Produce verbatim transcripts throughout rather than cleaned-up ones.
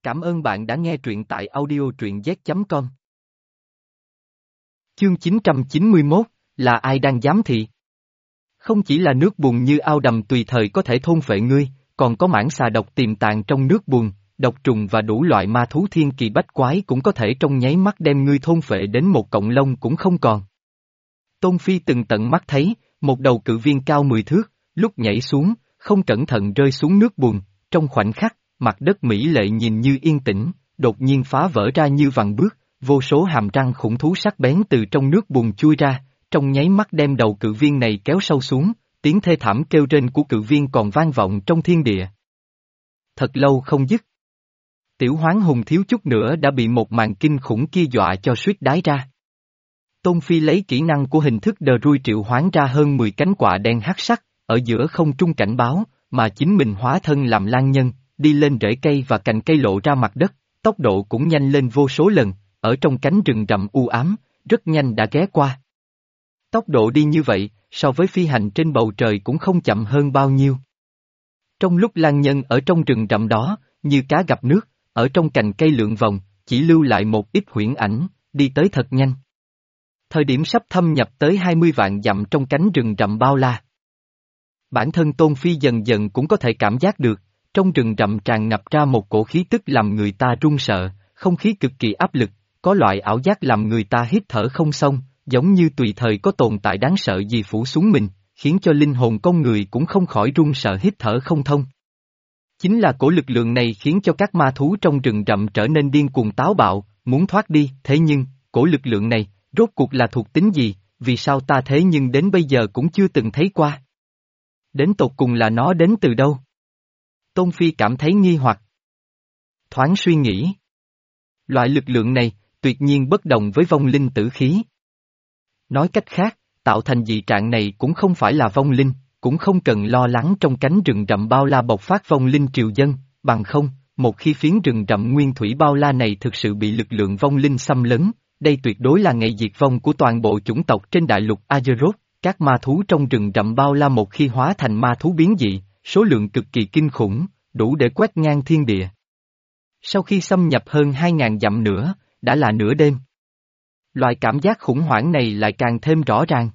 Cảm ơn bạn đã nghe truyện tại audio truyện z chấm com. Chương chín trăm chín mươi mốt, là ai đang giám thị? Không chỉ là nước bùn như ao đầm tùy thời có thể thôn phệ ngươi, còn có mãng xà độc tiềm tàng trong nước bùn, độc trùng và đủ loại ma thú thiên kỳ bách quái cũng có thể trong nháy mắt đem ngươi thôn phệ đến một cọng lông cũng không còn. Tôn Phi từng tận mắt thấy, một đầu cự viên cao mười thước, lúc nhảy xuống, không cẩn thận rơi xuống nước bùn, trong khoảnh khắc, mặt đất mỹ lệ nhìn như yên tĩnh, đột nhiên phá vỡ ra như vằn bước, vô số hàm răng khủng thú sắc bén từ trong nước bùn chui ra, trong nháy mắt đem đầu cự viên này kéo sâu xuống, tiếng thê thảm kêu rên của cự viên còn vang vọng trong thiên địa. Thật lâu không dứt. Tiểu Hoán Hùng thiếu chút nữa đã bị một màn kinh khủng kia dọa cho suýt đái ra. Tôn Phi lấy kỹ năng của hình thức đờ rui triệu hoán ra hơn mười cánh quạ đen hắc sắc, ở giữa không trung cảnh báo, mà chính mình hóa thân làm lang nhân, đi lên rễ cây và cành cây lộ ra mặt đất, tốc độ cũng nhanh lên vô số lần, ở trong cánh rừng rậm u ám, rất nhanh đã ghé qua. Tốc độ đi như vậy, so với phi hành trên bầu trời cũng không chậm hơn bao nhiêu. Trong lúc lang nhân ở trong rừng rậm đó, như cá gặp nước, ở trong cành cây lượn vòng, chỉ lưu lại một ít huyễn ảnh, đi tới thật nhanh. Thời điểm sắp thâm nhập tới hai mươi vạn dặm trong cánh rừng rậm bao la. Bản thân Tôn Phi dần dần cũng có thể cảm giác được, trong rừng rậm tràn ngập ra một cổ khí tức làm người ta run sợ, không khí cực kỳ áp lực, có loại ảo giác làm người ta hít thở không xong, giống như tùy thời có tồn tại đáng sợ gì phủ xuống mình, khiến cho linh hồn con người cũng không khỏi run sợ hít thở không thông. Chính là cổ lực lượng này khiến cho các ma thú trong rừng rậm trở nên điên cuồng táo bạo, muốn thoát đi, thế nhưng, cổ lực lượng này, rốt cuộc là thuộc tính gì, vì sao ta thế nhưng đến bây giờ cũng chưa từng thấy qua? Đến tột cùng là nó đến từ đâu? Tôn Phi cảm thấy nghi hoặc. Thoáng suy nghĩ. Loại lực lượng này, tuyệt nhiên bất đồng với vong linh tử khí. Nói cách khác, tạo thành dị trạng này cũng không phải là vong linh, cũng không cần lo lắng trong cánh rừng rậm bao la bộc phát vong linh triều dân, bằng không, một khi phiến rừng rậm nguyên thủy bao la này thực sự bị lực lượng vong linh xâm lấn, đây tuyệt đối là ngày diệt vong của toàn bộ chủng tộc trên đại lục Azeroth. Các ma thú trong rừng rậm bao la một khi hóa thành ma thú biến dị, số lượng cực kỳ kinh khủng, đủ để quét ngang thiên địa. Sau khi xâm nhập hơn hai ngàn dặm nữa, đã là nửa đêm. Loại cảm giác khủng hoảng này lại càng thêm rõ ràng.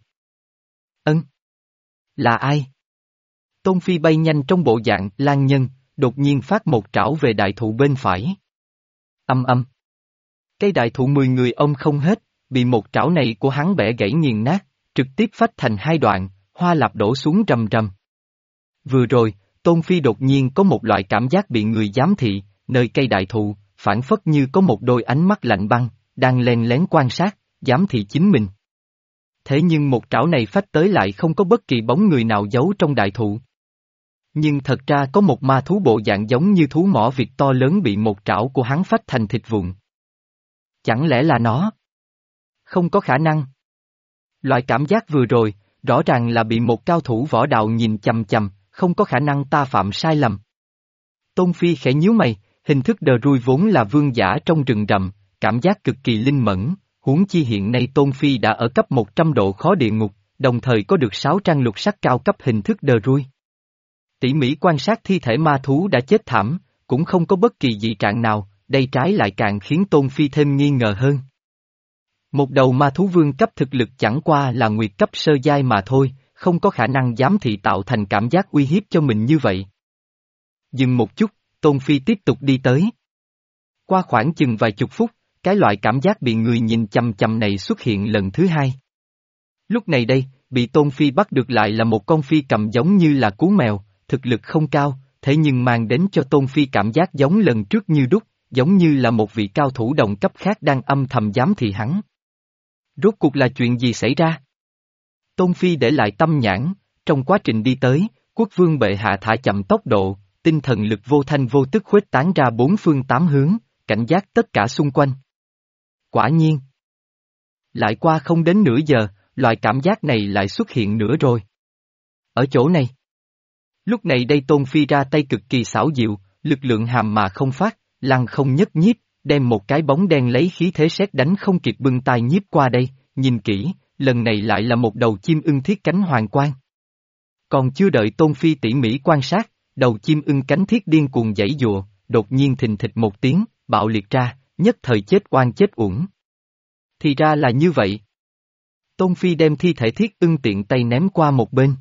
Ân. Là ai? Tôn Phi bay nhanh trong bộ dạng lang nhân, đột nhiên phát một trảo về đại thụ bên phải. Âm âm. Cây đại thụ mười người ôm không hết, bị một trảo này của hắn bẻ gãy nghiền nát, trực tiếp phách thành hai đoạn, hoa lạp đổ xuống rầm rầm. Vừa rồi, Tôn Phi đột nhiên có một loại cảm giác bị người giám thị, nơi cây đại thụ, phản phất như có một đôi ánh mắt lạnh băng, đang len lén quan sát, giám thị chính mình. Thế nhưng một trảo này phách tới lại không có bất kỳ bóng người nào giấu trong đại thụ. Nhưng thật ra có một ma thú bộ dạng giống như thú mỏ vịt to lớn bị một trảo của hắn phách thành thịt vụn. Chẳng lẽ là nó? Không có khả năng. Loại cảm giác vừa rồi, rõ ràng là bị một cao thủ võ đạo nhìn chằm chằm, không có khả năng ta phạm sai lầm. Tôn Phi khẽ nhíu mày, hình thức đờ rui vốn là vương giả trong rừng rậm, cảm giác cực kỳ linh mẫn, huống chi hiện nay Tôn Phi đã ở cấp một trăm độ khó địa ngục, đồng thời có được sáu trang lục sắc cao cấp hình thức đờ rui. Tỉ mỉ quan sát thi thể ma thú đã chết thảm, cũng không có bất kỳ dị trạng nào, đây trái lại càng khiến Tôn Phi thêm nghi ngờ hơn. Một đầu ma thú vương cấp thực lực chẳng qua là nguyệt cấp sơ giai mà thôi, không có khả năng giám thị tạo thành cảm giác uy hiếp cho mình như vậy. Dừng một chút, Tôn Phi tiếp tục đi tới. Qua khoảng chừng vài chục phút, cái loại cảm giác bị người nhìn chằm chằm này xuất hiện lần thứ hai. Lúc này đây, bị Tôn Phi bắt được lại là một con phi cầm giống như là cú mèo, thực lực không cao, thế nhưng mang đến cho Tôn Phi cảm giác giống lần trước như đúc, giống như là một vị cao thủ đồng cấp khác đang âm thầm giám thị hắn. Rốt cuộc là chuyện gì xảy ra? Tôn Phi để lại tâm nhãn, trong quá trình đi tới, quốc vương bệ hạ thả chậm tốc độ, tinh thần lực vô thanh vô tức khuếch tán ra bốn phương tám hướng, cảnh giác tất cả xung quanh. Quả nhiên. Lại qua không đến nửa giờ, loại cảm giác này lại xuất hiện nữa rồi. Ở chỗ này. Lúc này đây Tôn Phi ra tay cực kỳ xảo diệu, lực lượng hàm mà không phát, lăng không nhất nhiếp, đem một cái bóng đen lấy khí thế sét đánh không kịp bưng tai nhiếp qua đây, nhìn kỹ, lần này lại là một đầu chim ưng thiết cánh hoàng quang. Còn chưa đợi Tôn Phi tỉ mỉ quan sát, đầu chim ưng cánh thiết điên cuồng giãy giụa, đột nhiên thình thịch một tiếng, bạo liệt ra, nhất thời chết oan chết uổng. Thì ra là như vậy. Tôn Phi đem thi thể Thiết Ưng tiện tay ném qua một bên.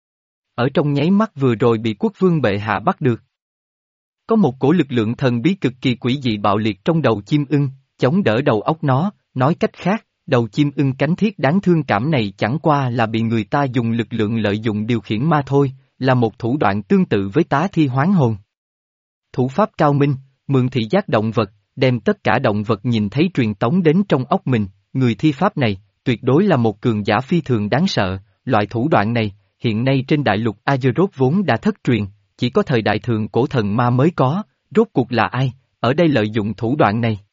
Ở trong nháy mắt vừa rồi bị quốc vương bệ hạ bắt được. Có một cổ lực lượng thần bí cực kỳ quỷ dị bạo liệt trong đầu chim ưng, chống đỡ đầu óc nó, nói cách khác, đầu chim ưng cánh thiết đáng thương cảm này chẳng qua là bị người ta dùng lực lượng lợi dụng điều khiển ma thôi, là một thủ đoạn tương tự với tá thi hoán hồn. Thủ pháp cao minh, mượn thị giác động vật, đem tất cả động vật nhìn thấy truyền tống đến trong óc mình, người thi pháp này, tuyệt đối là một cường giả phi thường đáng sợ, loại thủ đoạn này, hiện nay trên đại lục Azeroth vốn đã thất truyền, chỉ có thời đại thượng cổ thần ma mới có, rốt cuộc là ai, ở đây lợi dụng thủ đoạn này.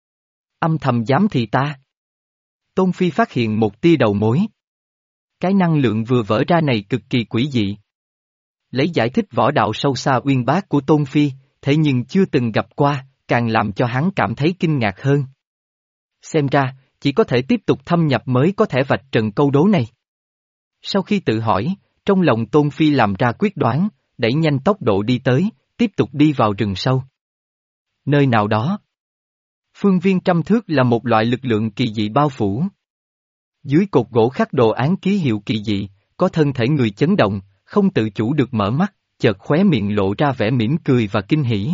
Âm thầm giám thị ta. Tôn Phi phát hiện một tia đầu mối. Cái năng lượng vừa vỡ ra này cực kỳ quỷ dị. Lấy giải thích võ đạo sâu xa uyên bác của Tôn Phi, thế nhưng chưa từng gặp qua, càng làm cho hắn cảm thấy kinh ngạc hơn. Xem ra, chỉ có thể tiếp tục thâm nhập mới có thể vạch trần câu đố này. Sau khi tự hỏi, trong lòng Tôn Phi làm ra quyết đoán, đẩy nhanh tốc độ đi tới, tiếp tục đi vào rừng sâu. Nơi nào đó, phương viên trăm thước là một loại lực lượng kỳ dị bao phủ. Dưới cột gỗ khắc đồ án ký hiệu kỳ dị, có thân thể người chấn động, không tự chủ được mở mắt, chợt khóe miệng lộ ra vẻ mỉm cười và kinh hỉ.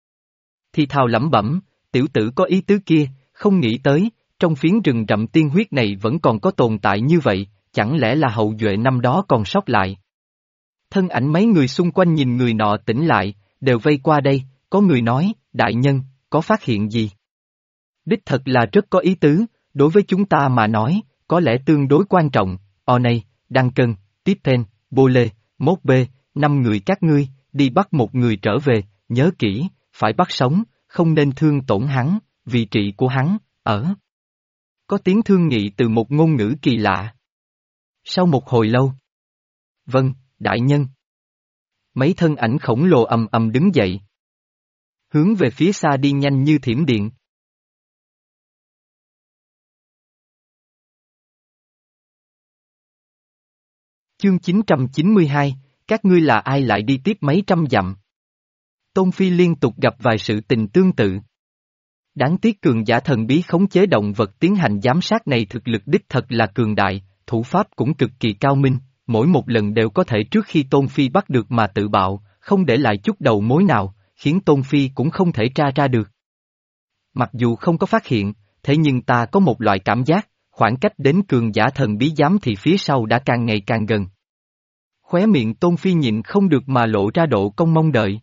Thì thào lẩm bẩm, tiểu tử có ý tứ kia, không nghĩ tới, trong phiến rừng rậm tiên huyết này vẫn còn có tồn tại như vậy, chẳng lẽ là hậu duệ năm đó còn sót lại. Thân ảnh mấy người xung quanh nhìn người nọ tỉnh lại, đều vây qua đây, có người nói, đại nhân, có phát hiện gì? Đích thật là rất có ý tứ, đối với chúng ta mà nói, có lẽ tương đối quan trọng, o này, Đăng Cân, Tiếp Pen, Bô Lê, Mốt Bê, năm người các ngươi, đi bắt một người trở về, nhớ kỹ, phải bắt sống, không nên thương tổn hắn, vị trí của hắn, ở. Có tiếng thương nghị từ một ngôn ngữ kỳ lạ. Sau một hồi lâu. Vâng, đại nhân. Mấy thân ảnh khổng lồ ầm ầm đứng dậy. Hướng về phía xa đi nhanh như thiểm điện. Chương chín trăm chín mươi hai, các ngươi là ai lại đi tiếp mấy trăm dặm? Tôn Phi liên tục gặp vài sự tình tương tự. Đáng tiếc cường giả thần bí khống chế động vật tiến hành giám sát này thực lực đích thật là cường đại, thủ pháp cũng cực kỳ cao minh, mỗi một lần đều có thể trước khi Tôn Phi bắt được mà tự bạo, không để lại chút đầu mối nào, khiến Tôn Phi cũng không thể tra ra được. Mặc dù không có phát hiện, thế nhưng ta có một loại cảm giác, khoảng cách đến cường giả thần bí giám thì phía sau đã càng ngày càng gần. Khóe miệng Tôn Phi nhịn không được mà lộ ra độ cong mong đợi.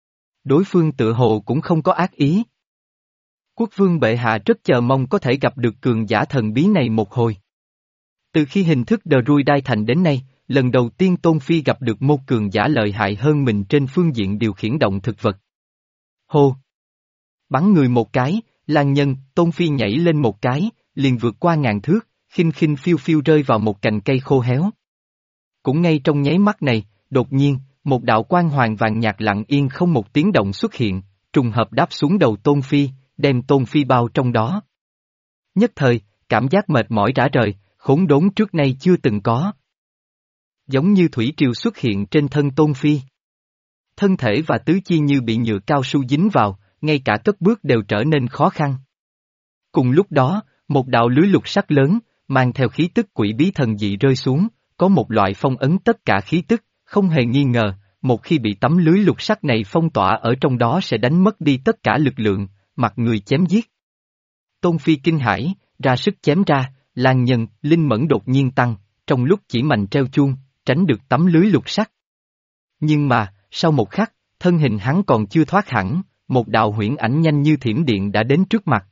Đối phương tự hồ cũng không có ác ý. Quốc vương bệ hạ rất chờ mong có thể gặp được cường giả thần bí này một hồi. Từ khi hình thức đờ rui đai thành đến nay, lần đầu tiên Tôn Phi gặp được một cường giả lợi hại hơn mình trên phương diện điều khiển động thực vật. Hô! Bắn người một cái, lang nhân, Tôn Phi nhảy lên một cái, liền vượt qua ngàn thước, khinh khinh phiêu phiêu rơi vào một cành cây khô héo. Cũng ngay trong nháy mắt này, đột nhiên, một đạo quang hoàng vàng nhạt lặng yên không một tiếng động xuất hiện, trùng hợp đáp xuống đầu Tôn Phi, đem Tôn Phi bao trong đó. Nhất thời, cảm giác mệt mỏi rã rời, khốn đốn trước nay chưa từng có. Giống như thủy triều xuất hiện trên thân Tôn Phi. Thân thể và tứ chi như bị nhựa cao su dính vào, ngay cả cất bước đều trở nên khó khăn. Cùng lúc đó, một đạo lưới lục sắc lớn, mang theo khí tức quỷ bí thần dị rơi xuống, có một loại phong ấn tất cả khí tức, không hề nghi ngờ, một khi bị tấm lưới lục sắc này phong tỏa ở trong đó sẽ đánh mất đi tất cả lực lượng, mặt người chém giết. Tôn Phi kinh hãi, ra sức chém ra, lang nhân, linh mẫn đột nhiên tăng, trong lúc chỉ mành treo chuông, tránh được tấm lưới lục sắc. Nhưng mà, sau một khắc, thân hình hắn còn chưa thoát hẳn, một đạo huyễn ảnh nhanh như thiểm điện đã đến trước mặt.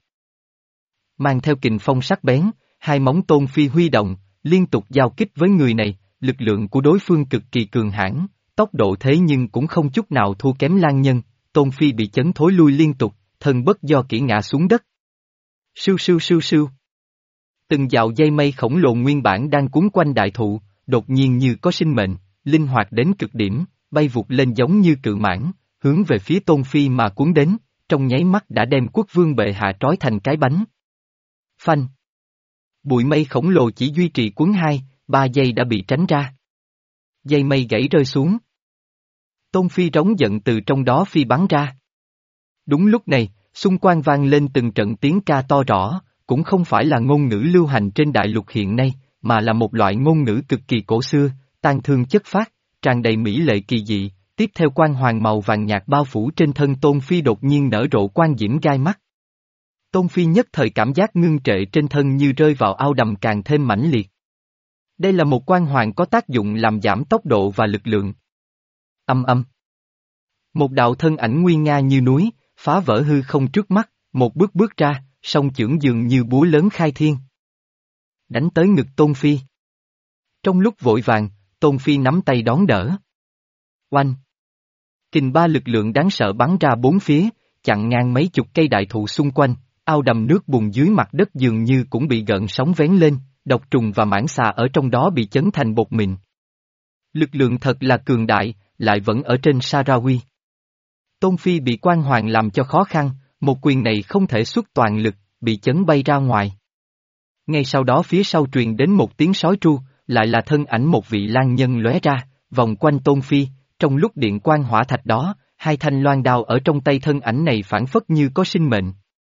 Mang theo kình phong sắc bén, hai móng Tôn Phi huy động, liên tục giao kích với người này, lực lượng của đối phương cực kỳ cường hãn, tốc độ thế nhưng cũng không chút nào thua kém lang nhân, Tôn Phi bị chấn thối lui liên tục, thân bất do kỹ ngã xuống đất. Sưu sưu sưu sưu. Từng dạo dây mây khổng lồ nguyên bản đang cuốn quanh đại thụ, đột nhiên như có sinh mệnh, linh hoạt đến cực điểm, bay vụt lên giống như cự mãng, hướng về phía Tôn Phi mà cuốn đến, trong nháy mắt đã đem quốc vương bệ hạ trói thành cái bánh. Phanh. Bụi mây khổng lồ chỉ duy trì cuốn hai, ba giây đã bị tránh ra. Dây mây gãy rơi xuống. Tôn Phi trống giận từ trong đó phi bắn ra. Đúng lúc này, xung quanh vang lên từng trận tiếng ca to rõ, cũng không phải là ngôn ngữ lưu hành trên đại lục hiện nay, mà là một loại ngôn ngữ cực kỳ cổ xưa, tang thương chất phác, tràn đầy mỹ lệ kỳ dị. Tiếp theo quang hoàng màu vàng nhạt bao phủ trên thân Tôn Phi đột nhiên nở rộ quang diễm gai mắt. Tôn Phi nhất thời cảm giác ngưng trệ trên thân như rơi vào ao đầm càng thêm mãnh liệt. Đây là một quang hoàng có tác dụng làm giảm tốc độ và lực lượng. Âm âm. Một đạo thân ảnh nguy nga như núi, phá vỡ hư không trước mắt, một bước bước ra, song chưởng dường như búa lớn khai thiên. Đánh tới ngực Tôn Phi. Trong lúc vội vàng, Tôn Phi nắm tay đón đỡ. Oanh! Kình ba lực lượng đáng sợ bắn ra bốn phía, chặn ngang mấy chục cây đại thụ xung quanh, ao đầm nước bùn dưới mặt đất dường như cũng bị gợn sóng vén lên, độc trùng và mãng xà ở trong đó bị chấn thành bột mịn. Lực lượng thật là cường đại, lại vẫn ở trên Sarawi. Tôn Phi bị quan hoàng làm cho khó khăn, một quyền này không thể xuất toàn lực, bị chấn bay ra ngoài. Ngay sau đó phía sau truyền đến một tiếng sói tru, lại là thân ảnh một vị lang nhân lóe ra, vòng quanh Tôn Phi, trong lúc điện quang hỏa thạch đó, hai thanh loan đao ở trong tay thân ảnh này phản phất như có sinh mệnh.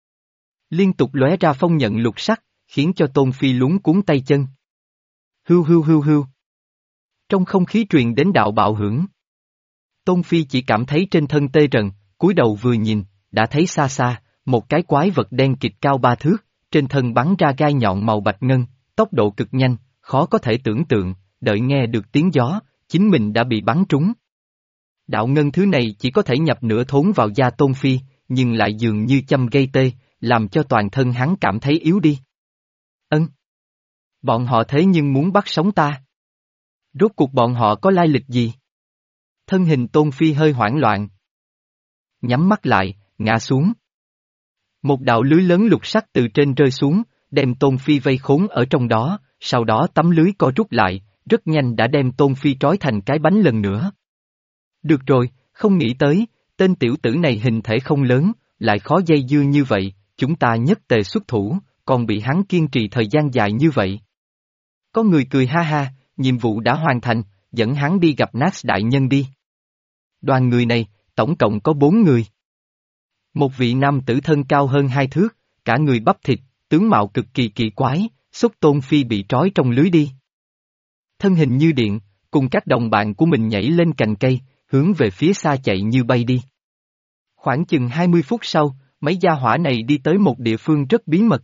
Liên tục lóe ra phong nhận lục sắc, khiến cho Tôn Phi luống cuốn tay chân. Hưu hưu hưu hưu. Trong không khí truyền đến đạo bạo hưởng. Tôn Phi chỉ cảm thấy trên thân tê rần, cúi đầu vừa nhìn, đã thấy xa xa, một cái quái vật đen kịt cao ba thước, trên thân bắn ra gai nhọn màu bạch ngân, tốc độ cực nhanh, khó có thể tưởng tượng, đợi nghe được tiếng gió, chính mình đã bị bắn trúng. Đạo ngân thứ này chỉ có thể nhập nửa thốn vào da Tôn Phi, nhưng lại dường như châm gây tê, làm cho toàn thân hắn cảm thấy yếu đi. Ân! Bọn họ thế nhưng muốn bắt sống ta. Rốt cuộc bọn họ có lai lịch gì? Thân hình Tôn Phi hơi hoảng loạn. Nhắm mắt lại, ngã xuống. Một đạo lưới lớn lục sắc từ trên rơi xuống, đem Tôn Phi vây khốn ở trong đó, sau đó tấm lưới co rút lại, rất nhanh đã đem Tôn Phi trói thành cái bánh lần nữa. Được rồi, không nghĩ tới, tên tiểu tử này hình thể không lớn, lại khó dây dưa như vậy, chúng ta nhất tề xuất thủ, còn bị hắn kiên trì thời gian dài như vậy. Có người cười ha ha, nhiệm vụ đã hoàn thành, dẫn hắn đi gặp Nax đại nhân đi. Đoàn người này, tổng cộng có bốn người. Một vị nam tử thân cao hơn hai thước, cả người bắp thịt, tướng mạo cực kỳ kỳ quái, xúc Tôn Phi bị trói trong lưới đi. Thân hình như điện, cùng các đồng bạn của mình nhảy lên cành cây, hướng về phía xa chạy như bay đi. Khoảng chừng hai mươi phút sau, mấy gia hỏa này đi tới một địa phương rất bí mật.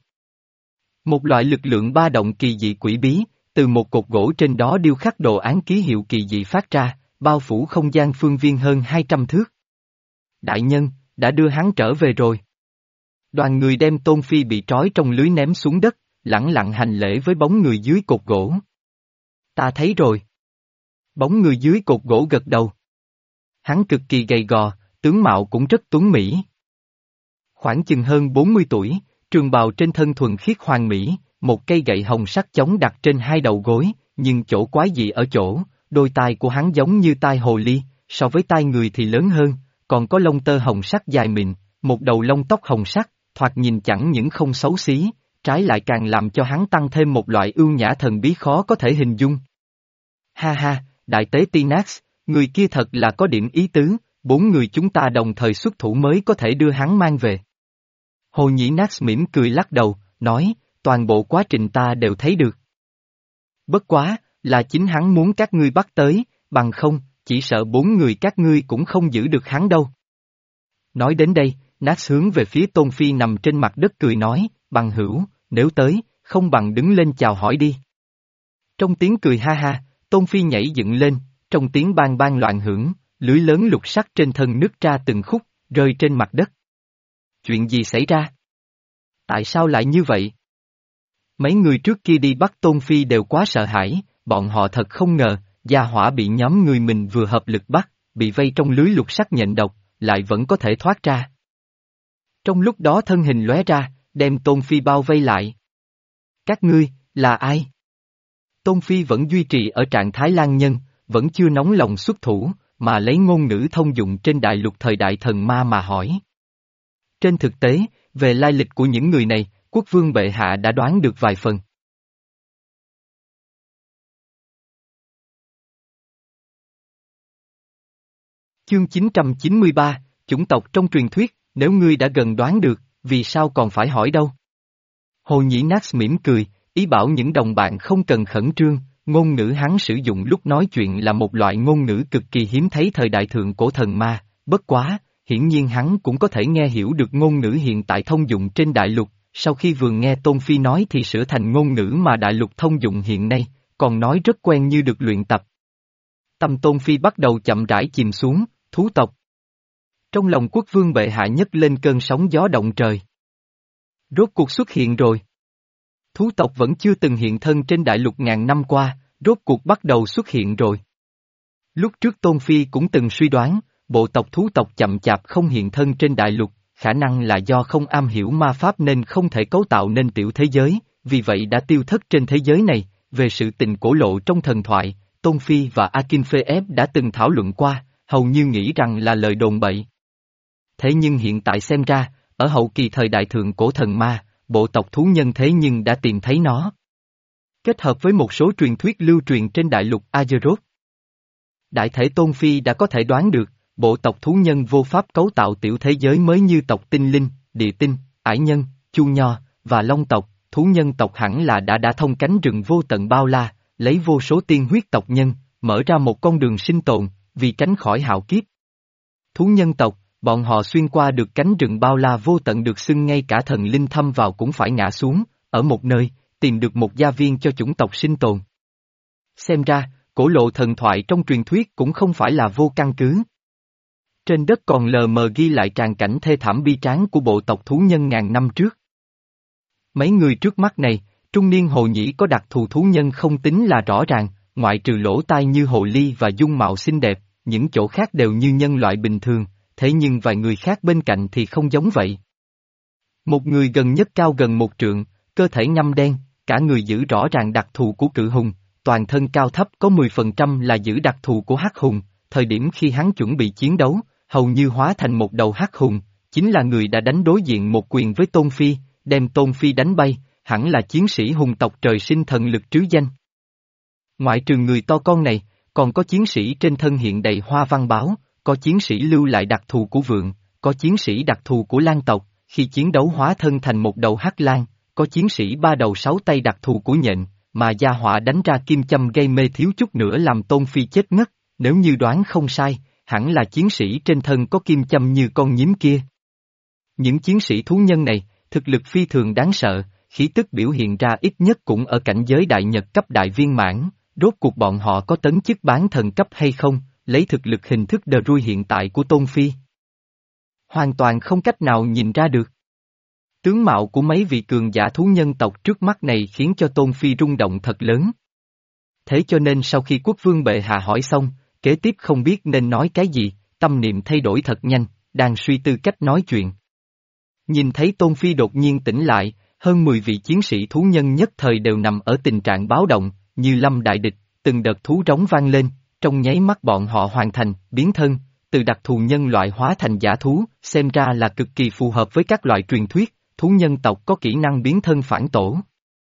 Một loại lực lượng ba động kỳ dị quỷ bí, từ một cột gỗ trên đó điêu khắc đồ án ký hiệu kỳ dị phát ra, bao phủ không gian phương viên hơn hai trăm thước. Đại nhân, đã đưa hắn trở về rồi. Đoàn người đem Tôn Phi bị trói trong lưới ném xuống đất, lẳng lặng hành lễ với bóng người dưới cột gỗ. Ta thấy rồi. Bóng người dưới cột gỗ gật đầu. Hắn cực kỳ gầy gò, tướng mạo cũng rất tuấn mỹ. Khoảng chừng hơn bốn mươi tuổi, trường bào trên thân thuần khiết hoàn mỹ, một cây gậy hồng sắc chống đặt trên hai đầu gối, nhưng chỗ quái dị ở chỗ, đôi tai của hắn giống như tai hồ ly, so với tai người thì lớn hơn, còn có lông tơ hồng sắc dài mịn, một đầu lông tóc hồng sắc, thoạt nhìn chẳng những không xấu xí, trái lại càng làm cho hắn tăng thêm một loại ưu nhã thần bí khó có thể hình dung. Ha ha, đại tế Tinax, người kia thật là có điểm ý tứ, bốn người chúng ta đồng thời xuất thủ mới có thể đưa hắn mang về. Hồ Nhĩ Nax mỉm cười lắc đầu, nói, toàn bộ quá trình ta đều thấy được. Bất quá, là chính hắn muốn các ngươi bắt tới, bằng không, chỉ sợ bốn người các ngươi cũng không giữ được hắn đâu. Nói đến đây, Nax hướng về phía Tôn Phi nằm trên mặt đất cười nói, bằng hữu, nếu tới, không bằng đứng lên chào hỏi đi. Trong tiếng cười ha ha, Tôn Phi nhảy dựng lên, trong tiếng bang bang loạn hưởng, lưới lớn lục sắc trên thân nứt ra từng khúc, rơi trên mặt đất. Chuyện gì xảy ra? Tại sao lại như vậy? Mấy người trước kia đi bắt Tôn Phi đều quá sợ hãi, bọn họ thật không ngờ, gia hỏa bị nhóm người mình vừa hợp lực bắt, bị vây trong lưới lục sắc nhện độc, lại vẫn có thể thoát ra. Trong lúc đó thân hình lóe ra, đem Tôn Phi bao vây lại. Các ngươi, là ai? Tôn Phi vẫn duy trì ở trạng thái lang nhân, vẫn chưa nóng lòng xuất thủ, mà lấy ngôn ngữ thông dụng trên đại lục thời đại thần ma mà hỏi. Trên thực tế, về lai lịch của những người này, quốc vương bệ hạ đã đoán được vài phần. Chương chín trăm chín mươi ba, chủng tộc trong truyền thuyết, Nếu ngươi đã gần đoán được, vì sao còn phải hỏi đâu? Hồ Nhĩ Nax mỉm cười, ý bảo những đồng bạn không cần khẩn trương, ngôn ngữ hắn sử dụng lúc nói chuyện là một loại ngôn ngữ cực kỳ hiếm thấy thời đại thượng cổ thần ma, bất quá, hiển nhiên hắn cũng có thể nghe hiểu được ngôn ngữ hiện tại thông dụng trên đại lục, sau khi vừa nghe Tôn Phi nói thì sửa thành ngôn ngữ mà đại lục thông dụng hiện nay, còn nói rất quen như được luyện tập. Tâm Tôn Phi bắt đầu chậm rãi chìm xuống, thú tộc. Trong lòng quốc vương bệ hạ nhấc lên cơn sóng gió động trời. Rốt cuộc xuất hiện rồi. Thú tộc vẫn chưa từng hiện thân trên đại lục ngàn năm qua, rốt cuộc bắt đầu xuất hiện rồi. Lúc trước Tôn Phi cũng từng suy đoán, bộ tộc thú tộc chậm chạp không hiện thân trên đại lục, khả năng là do không am hiểu ma pháp nên không thể cấu tạo nên tiểu thế giới, vì vậy đã tiêu thất trên thế giới này. Về sự tình cổ lộ trong thần thoại, Tôn Phi và Akinfeev đã từng thảo luận qua, hầu như nghĩ rằng là lời đồn bậy. Thế nhưng hiện tại xem ra, ở hậu kỳ thời đại thượng cổ thần ma, bộ tộc thú nhân thế nhưng đã tìm thấy nó. Kết hợp với một số truyền thuyết lưu truyền trên đại lục Azeroth, đại thể Tôn Phi đã có thể đoán được, bộ tộc thú nhân vô pháp cấu tạo tiểu thế giới mới như tộc tinh linh, địa tinh, ải nhân, chu nho, và long tộc, thú nhân tộc hẳn là đã đã thông cánh rừng vô tận bao la, lấy vô số tiên huyết tộc nhân, mở ra một con đường sinh tồn, vì tránh khỏi hạo kiếp. Thú nhân tộc, bọn họ xuyên qua được cánh rừng bao la vô tận được xưng ngay cả thần linh thăm vào cũng phải ngã xuống, ở một nơi, tìm được một gia viên cho chủng tộc sinh tồn. Xem ra, cổ lộ thần thoại trong truyền thuyết cũng không phải là vô căn cứ. Trên đất còn lờ mờ ghi lại tràn cảnh thê thảm bi tráng của bộ tộc thú nhân ngàn năm trước. Mấy người trước mắt này, trung niên hồ nhĩ có đặc thù thú nhân không tính là rõ ràng, ngoại trừ lỗ tai như hồ ly và dung mạo xinh đẹp, những chỗ khác đều như nhân loại bình thường, thế nhưng vài người khác bên cạnh thì không giống vậy. Một người gần nhất cao gần một trượng, cơ thể ngăm đen, cả người giữ rõ ràng đặc thù của cự hùng, toàn thân cao thấp có mười phần trăm là giữ đặc thù của hắc hùng, thời điểm khi hắn chuẩn bị chiến đấu, hầu như hóa thành một đầu hắc hùng, chính là người đã đánh đối diện một quyền với Tôn Phi, đem Tôn Phi đánh bay, hẳn là chiến sĩ hùng tộc trời sinh thần lực trứ danh. Ngoại trừ người to con này, còn có chiến sĩ trên thân hiện đầy hoa văn báo, có chiến sĩ lưu lại đặc thù của vượn, có chiến sĩ đặc thù của lang tộc, khi chiến đấu hóa thân thành một đầu hắc lang, có chiến sĩ ba đầu sáu tay đặc thù của nhện, mà gia họa đánh ra kim châm gây mê thiếu chút nữa làm Tôn Phi chết ngất, nếu như đoán không sai, hẳn là chiến sĩ trên thân có kim châm như con nhím kia. Những chiến sĩ thú nhân này, thực lực phi thường đáng sợ, khí tức biểu hiện ra ít nhất cũng ở cảnh giới đại nhật cấp đại viên mãn, rốt cuộc bọn họ có tấn chức bán thần cấp hay không, lấy thực lực hình thức đờ rui hiện tại của Tôn Phi. Hoàn toàn không cách nào nhìn ra được. Tướng mạo của mấy vị cường giả thú nhân tộc trước mắt này khiến cho Tôn Phi rung động thật lớn. Thế cho nên sau khi quốc vương bệ hạ hỏi xong, kế tiếp không biết nên nói cái gì, tâm niệm thay đổi thật nhanh, đang suy tư cách nói chuyện. Nhìn thấy Tôn Phi đột nhiên tỉnh lại, hơn mười vị chiến sĩ thú nhân nhất thời đều nằm ở tình trạng báo động, như lâm đại địch, từng đợt thú rống vang lên, trong nháy mắt bọn họ hoàn thành, biến thân, từ đặc thù nhân loại hóa thành giả thú, xem ra là cực kỳ phù hợp với các loại truyền thuyết, thú nhân tộc có kỹ năng biến thân phản tổ.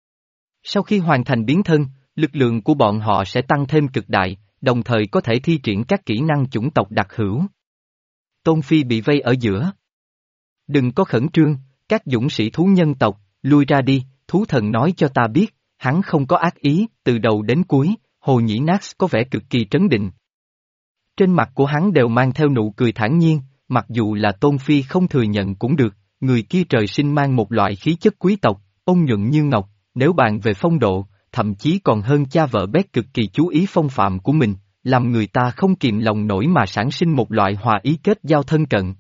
Sau khi hoàn thành biến thân, lực lượng của bọn họ sẽ tăng thêm cực đại, đồng thời có thể thi triển các kỹ năng chủng tộc đặc hữu. Tôn Phi bị vây ở giữa. Đừng có khẩn trương, các dũng sĩ thú nhân tộc, lui ra đi, thú thần nói cho ta biết, hắn không có ác ý, từ đầu đến cuối, Hồ Nhĩ Nax có vẻ cực kỳ trấn định. Trên mặt của hắn đều mang theo nụ cười thản nhiên, mặc dù là Tôn Phi không thừa nhận cũng được, người kia trời sinh mang một loại khí chất quý tộc, ôn nhuận như ngọc, nếu bàn về phong độ, thậm chí còn hơn cha vợ bé cực kỳ chú ý phong phạm của mình, làm người ta không kìm lòng nổi mà sản sinh một loại hòa ý kết giao thân cận.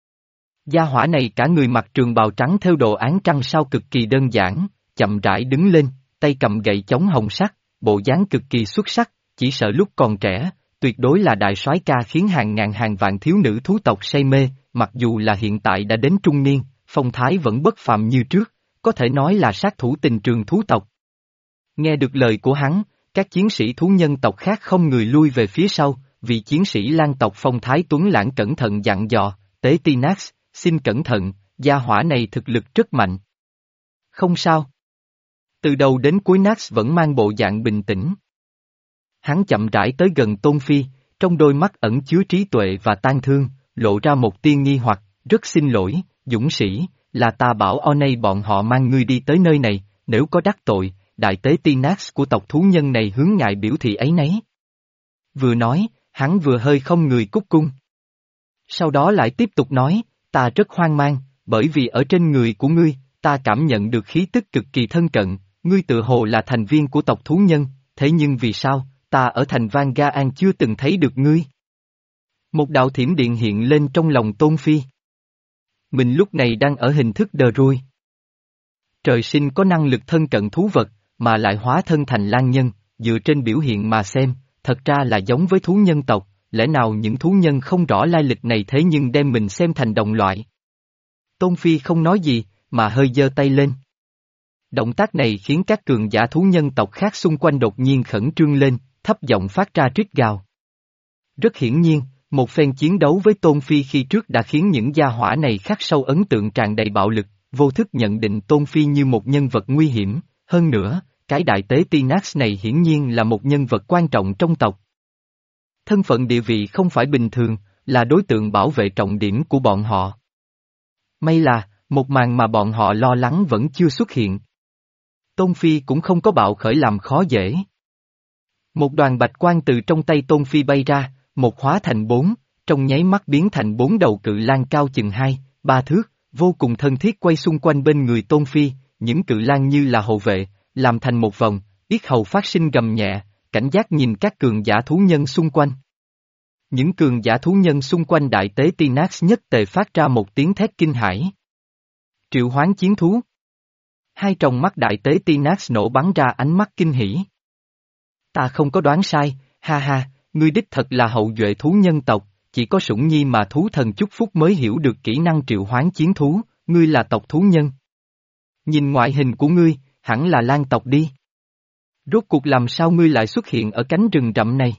Gia hỏa này cả người mặc trường bào trắng theo đồ án trăng sao cực kỳ đơn giản, chậm rãi đứng lên, tay cầm gậy chống hồng sắt, bộ dáng cực kỳ xuất sắc, chỉ sợ lúc còn trẻ, tuyệt đối là đại soái ca khiến hàng ngàn hàng vạn thiếu nữ thú tộc say mê, mặc dù là hiện tại đã đến trung niên, phong thái vẫn bất phàm như trước, có thể nói là sát thủ tình trường thú tộc. Nghe được lời của hắn, các chiến sĩ thú nhân tộc khác không người lui về phía sau, vì chiến sĩ lang tộc phong thái tuấn lãng cẩn thận dặn dò, Tế Tinax, xin cẩn thận, gia hỏa này thực lực rất mạnh. Không sao. Từ đầu đến cuối Nax vẫn mang bộ dạng bình tĩnh. Hắn chậm rãi tới gần Tôn Phi, trong đôi mắt ẩn chứa trí tuệ và tang thương, lộ ra một tia nghi hoặc, rất xin lỗi, dũng sĩ, là ta bảo Onay bọn họ mang ngươi đi tới nơi này, nếu có đắc tội, đại tế Tinax của tộc thú nhân này hướng ngài biểu thị ấy nấy. Vừa nói, hắn vừa hơi không người cúc cung. Sau đó lại tiếp tục nói, ta rất hoang mang, bởi vì ở trên người của ngươi, ta cảm nhận được khí tức cực kỳ thân cận, ngươi tự hồ là thành viên của tộc thú nhân, thế nhưng vì sao, ta ở thành Van Ga An chưa từng thấy được ngươi? Một đạo thiểm điện hiện lên trong lòng Tôn Phi. Mình lúc này đang ở hình thức đờ ruôi. Trời sinh có năng lực thân cận thú vật, mà lại hóa thân thành lang nhân, dựa trên biểu hiện mà xem, thật ra là giống với thú nhân tộc, lẽ nào những thú nhân không rõ lai lịch này thế nhưng đem mình xem thành đồng loại. Tôn Phi không nói gì, mà hơi giơ tay lên. Động tác này khiến các cường giả thú nhân tộc khác xung quanh đột nhiên khẩn trương lên, thấp giọng phát ra rít gào. Rất hiển nhiên, một phen chiến đấu với Tôn Phi khi trước đã khiến những gia hỏa này khắc sâu ấn tượng tràn đầy bạo lực, vô thức nhận định Tôn Phi như một nhân vật nguy hiểm, hơn nữa, cái đại tế Tinax này hiển nhiên là một nhân vật quan trọng trong tộc. Thân phận địa vị không phải bình thường, là đối tượng bảo vệ trọng điểm của bọn họ. May là, một màn mà bọn họ lo lắng vẫn chưa xuất hiện. Tôn Phi cũng không có bạo khởi làm khó dễ. Một đoàn bạch quang từ trong tay Tôn Phi bay ra, một hóa thành bốn, trong nháy mắt biến thành bốn đầu cự lang cao chừng hai, ba thước, vô cùng thân thiết quay xung quanh bên người Tôn Phi, những cự lang như là hộ vệ, làm thành một vòng, yết hầu phát sinh gầm nhẹ, cảnh giác nhìn các cường giả thú nhân xung quanh. Những cường giả thú nhân xung quanh đại tế Tinax nhất tề phát ra một tiếng thét kinh hãi. Triệu hoán chiến thú. Hai tròng mắt đại tế Tinax nổ bắn ra ánh mắt kinh hỉ. Ta không có đoán sai, ha ha, ngươi đích thật là hậu duệ thú nhân tộc, chỉ có Sủng Nhi mà thú thần chúc phúc mới hiểu được kỹ năng triệu hoán chiến thú, ngươi là tộc thú nhân. Nhìn ngoại hình của ngươi, hẳn là lang tộc đi. Rốt cuộc làm sao ngươi lại xuất hiện ở cánh rừng rậm này?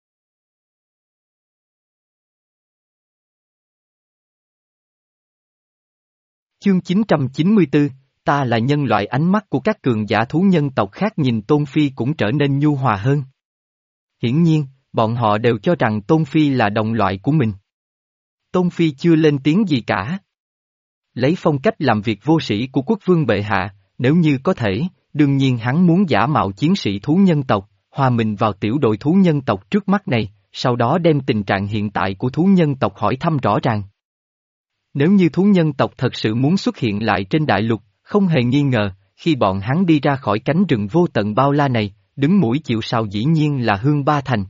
Chương chín trăm chín mươi tư, ta là nhân loại. Ánh mắt của các cường giả thú nhân tộc khác nhìn Tôn Phi cũng trở nên nhu hòa hơn. Hiển nhiên, bọn họ đều cho rằng Tôn Phi là đồng loại của mình. Tôn Phi chưa lên tiếng gì cả. Lấy phong cách làm việc vô sĩ của quốc vương bệ hạ, nếu như có thể, đương nhiên hắn muốn giả mạo chiến sĩ thú nhân tộc, hòa mình vào tiểu đội thú nhân tộc trước mắt này, sau đó đem tình trạng hiện tại của thú nhân tộc hỏi thăm rõ ràng. Nếu như thú nhân tộc thật sự muốn xuất hiện lại trên đại lục, không hề nghi ngờ, khi bọn hắn đi ra khỏi cánh rừng vô tận bao la này, đứng mũi chịu sào dĩ nhiên là Hương Ba Thành.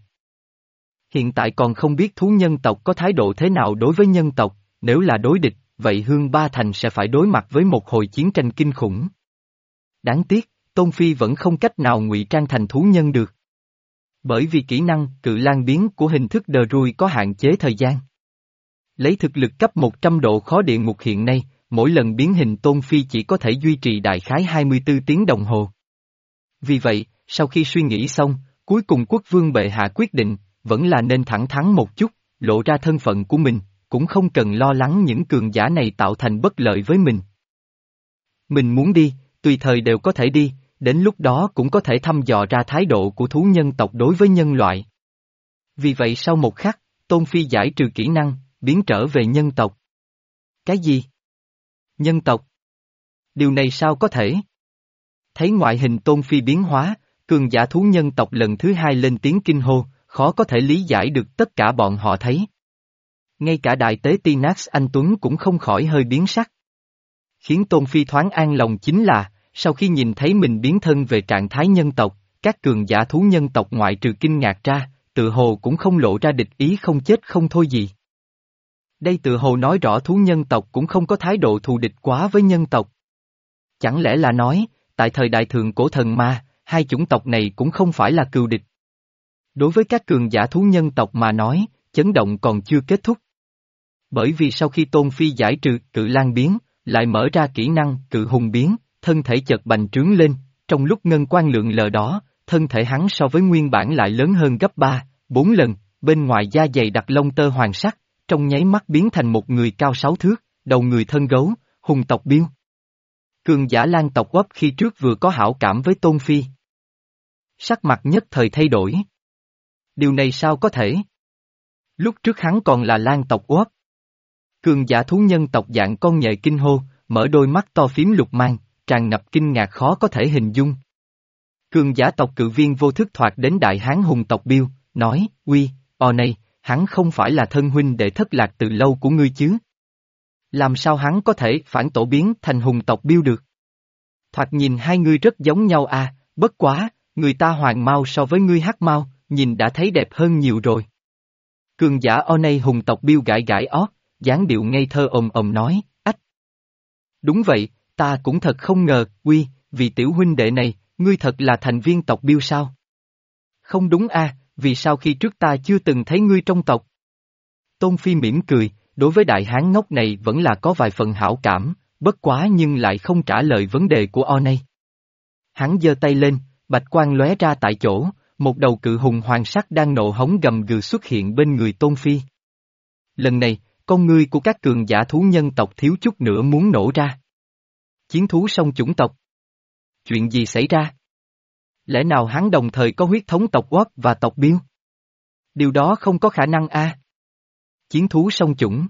Hiện tại còn không biết thú nhân tộc có thái độ thế nào đối với nhân tộc, nếu là đối địch, vậy Hương Ba Thành sẽ phải đối mặt với một hồi chiến tranh kinh khủng. Đáng tiếc, Tôn Phi vẫn không cách nào ngụy trang thành thú nhân được. Bởi vì kỹ năng cự lang biến của hình thức đờ rui có hạn chế thời gian. Lấy thực lực cấp một trăm độ khó địa ngục hiện nay, mỗi lần biến hình Tôn Phi chỉ có thể duy trì đại khái hai mươi tư tiếng đồng hồ. Vì vậy, sau khi suy nghĩ xong, cuối cùng quốc vương bệ hạ quyết định, vẫn là nên thẳng thắn một chút, lộ ra thân phận của mình, cũng không cần lo lắng những cường giả này tạo thành bất lợi với mình. Mình muốn đi, tùy thời đều có thể đi, đến lúc đó cũng có thể thăm dò ra thái độ của thú nhân tộc đối với nhân loại. Vì vậy sau một khắc, Tôn Phi giải trừ kỹ năng, biến trở về nhân tộc. Cái gì? Nhân tộc? Điều này sao có thể? Thấy ngoại hình Tôn Phi biến hóa, cường giả thú nhân tộc lần thứ hai lên tiếng kinh hô, khó có thể lý giải được tất cả bọn họ thấy. Ngay cả đại tế Tinax anh Tuấn cũng không khỏi hơi biến sắc. Khiến Tôn Phi thoáng an lòng chính là, sau khi nhìn thấy mình biến thân về trạng thái nhân tộc, các cường giả thú nhân tộc ngoại trừ kinh ngạc ra, tự hồ cũng không lộ ra địch ý không chết không thôi gì. Đây tự hồ nói rõ thú nhân tộc cũng không có thái độ thù địch quá với nhân tộc. Chẳng lẽ là nói, tại thời đại thượng cổ thần ma, hai chủng tộc này cũng không phải là cừu địch. Đối với các cường giả thú nhân tộc mà nói, chấn động còn chưa kết thúc. Bởi vì sau khi Tôn Phi giải trừ cự lang biến, lại mở ra kỹ năng cự hùng biến, thân thể chợt bành trướng lên, trong lúc ngân quang lượng lờ đó, thân thể hắn so với nguyên bản lại lớn hơn gấp ba, bốn lần, bên ngoài da dày đặc lông tơ hoàng sắc, trong nháy mắt biến thành một người cao sáu thước, đầu người thân gấu, hùng tộc Biêu. Cường giả lang tộc Uất khi trước vừa có hảo cảm với Tôn Phi. Sắc mặt nhất thời thay đổi. Điều này sao có thể? Lúc trước hắn còn là lang tộc Uất. Cường giả thú nhân tộc dạng con nhện kinh hô, mở đôi mắt to phím lục mang, tràn ngập kinh ngạc khó có thể hình dung. Cường giả tộc cự viên vô thức thoạt đến đại hán hùng tộc Biêu, nói, uy, o này, hắn không phải là thân huynh đệ thất lạc từ lâu của ngươi chứ? Làm sao hắn có thể phản tổ biến thành hùng tộc Biêu được? Thoạt nhìn hai ngươi rất giống nhau à, bất quá, người ta hoàng mau so với ngươi hắc mau, nhìn đã thấy đẹp hơn nhiều rồi. Cường giả o này hùng tộc Biêu gãi gãi ót, dáng điệu ngây thơ ồm ồm nói, ách. Đúng vậy, ta cũng thật không ngờ, uy, vì tiểu huynh đệ này, ngươi thật là thành viên tộc Biêu sao? Không đúng a, vì sao khi trước ta chưa từng thấy ngươi trong tộc? Tôn Phi mỉm cười, đối với đại hán ngốc này vẫn là có vài phần hảo cảm, bất quá nhưng lại không trả lời vấn đề của Onay. Hắn giơ tay lên, bạch quang lóe ra tại chỗ, một đầu cự hùng hoàng sắc đang nộ hống gầm gừ xuất hiện bên người Tôn Phi. Lần này, con ngươi của các cường giả thú nhân tộc thiếu chút nữa muốn nổ ra. Chiến thú song chủng tộc. Chuyện gì xảy ra? Lẽ nào hắn đồng thời có huyết thống tộc Oát và tộc Biêu? Điều đó không có khả năng a. Chiến thú song chủng.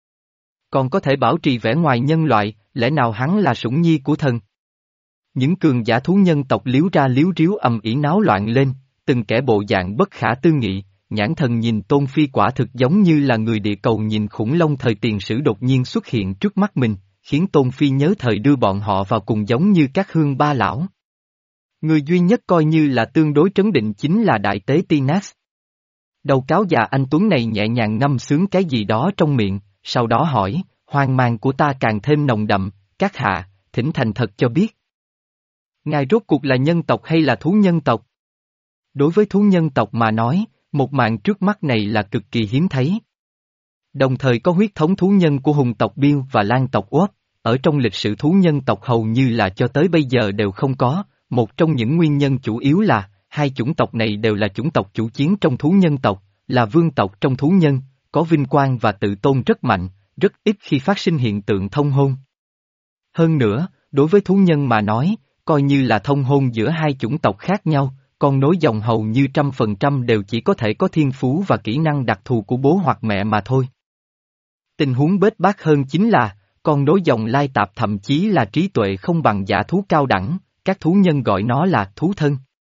Còn có thể bảo trì vẻ ngoài nhân loại, lẽ nào hắn là sủng nhi của thần? Những cường giả thú nhân tộc liếu ra liếu riếu ầm ĩ náo loạn lên, từng kẻ bộ dạng bất khả tư nghị, nhãn thần nhìn Tôn Phi quả thực giống như là người địa cầu nhìn khủng long thời tiền sử đột nhiên xuất hiện trước mắt mình, khiến Tôn Phi nhớ thời đưa bọn họ vào cùng giống như các hương ba lão. Người duy nhất coi như là tương đối trấn định chính là đại tế Tinas. Đầu cáo già anh Tuấn này nhẹ nhàng ngâm sướng cái gì đó trong miệng, sau đó hỏi, hoang mang của ta càng thêm nồng đậm, các hạ, thỉnh thành thật cho biết. Ngài rốt cuộc là nhân tộc hay là thú nhân tộc? Đối với thú nhân tộc mà nói, một màn trước mắt này là cực kỳ hiếm thấy. Đồng thời có huyết thống thú nhân của hùng tộc Biêu và Lan tộc Oát, ở trong lịch sử thú nhân tộc hầu như là cho tới bây giờ đều không có, một trong những nguyên nhân chủ yếu là, hai chủng tộc này đều là chủng tộc chủ chiến trong thú nhân tộc, là vương tộc trong thú nhân, có vinh quang và tự tôn rất mạnh, rất ít khi phát sinh hiện tượng thông hôn. Hơn nữa, đối với thú nhân mà nói, coi như là thông hôn giữa hai chủng tộc khác nhau, con nối dòng hầu như trăm phần trăm đều chỉ có thể có thiên phú và kỹ năng đặc thù của bố hoặc mẹ mà thôi. Tình huống bết bát hơn chính là, con nối dòng lai tạp thậm chí là trí tuệ không bằng giả thú cao đẳng, các thú nhân gọi nó là thú thân.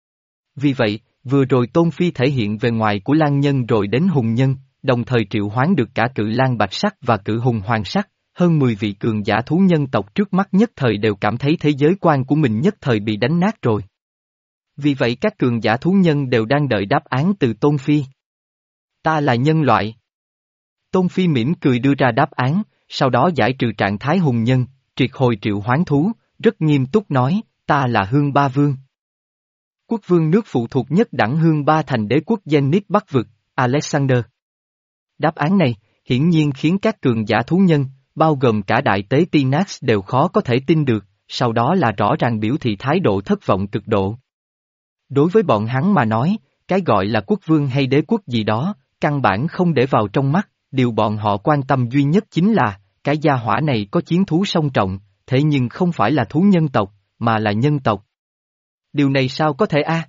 Vì vậy, vừa rồi Tôn Phi thể hiện về ngoài của lang nhân rồi đến hùng nhân, đồng thời triệu hoán được cả cự lang bạch sắc và cự hùng hoàng sắc, hơn mười vị cường giả thú nhân tộc trước mắt nhất thời đều cảm thấy thế giới quan của mình nhất thời bị đánh nát rồi. Vì vậy các cường giả thú nhân đều đang đợi đáp án từ Tôn Phi. Ta là nhân loại. Tôn Phi mỉm cười đưa ra đáp án, sau đó giải trừ trạng thái hùng nhân, triệt hồi triệu hoán thú, rất nghiêm túc nói, ta là Hương Ba Vương. Quốc vương nước phụ thuộc nhất đẳng Hương Ba thành đế quốc Zenith Bắc vực, Alexander. Đáp án này, hiển nhiên khiến các cường giả thú nhân, bao gồm cả đại tế Tinax đều khó có thể tin được, sau đó là rõ ràng biểu thị thái độ thất vọng cực độ. Đối với bọn hắn mà nói, cái gọi là quốc vương hay đế quốc gì đó, căn bản không để vào trong mắt, điều bọn họ quan tâm duy nhất chính là, cái gia hỏa này có chiến thú song trọng, thế nhưng không phải là thú nhân tộc, mà là nhân tộc. Điều này sao có thể a?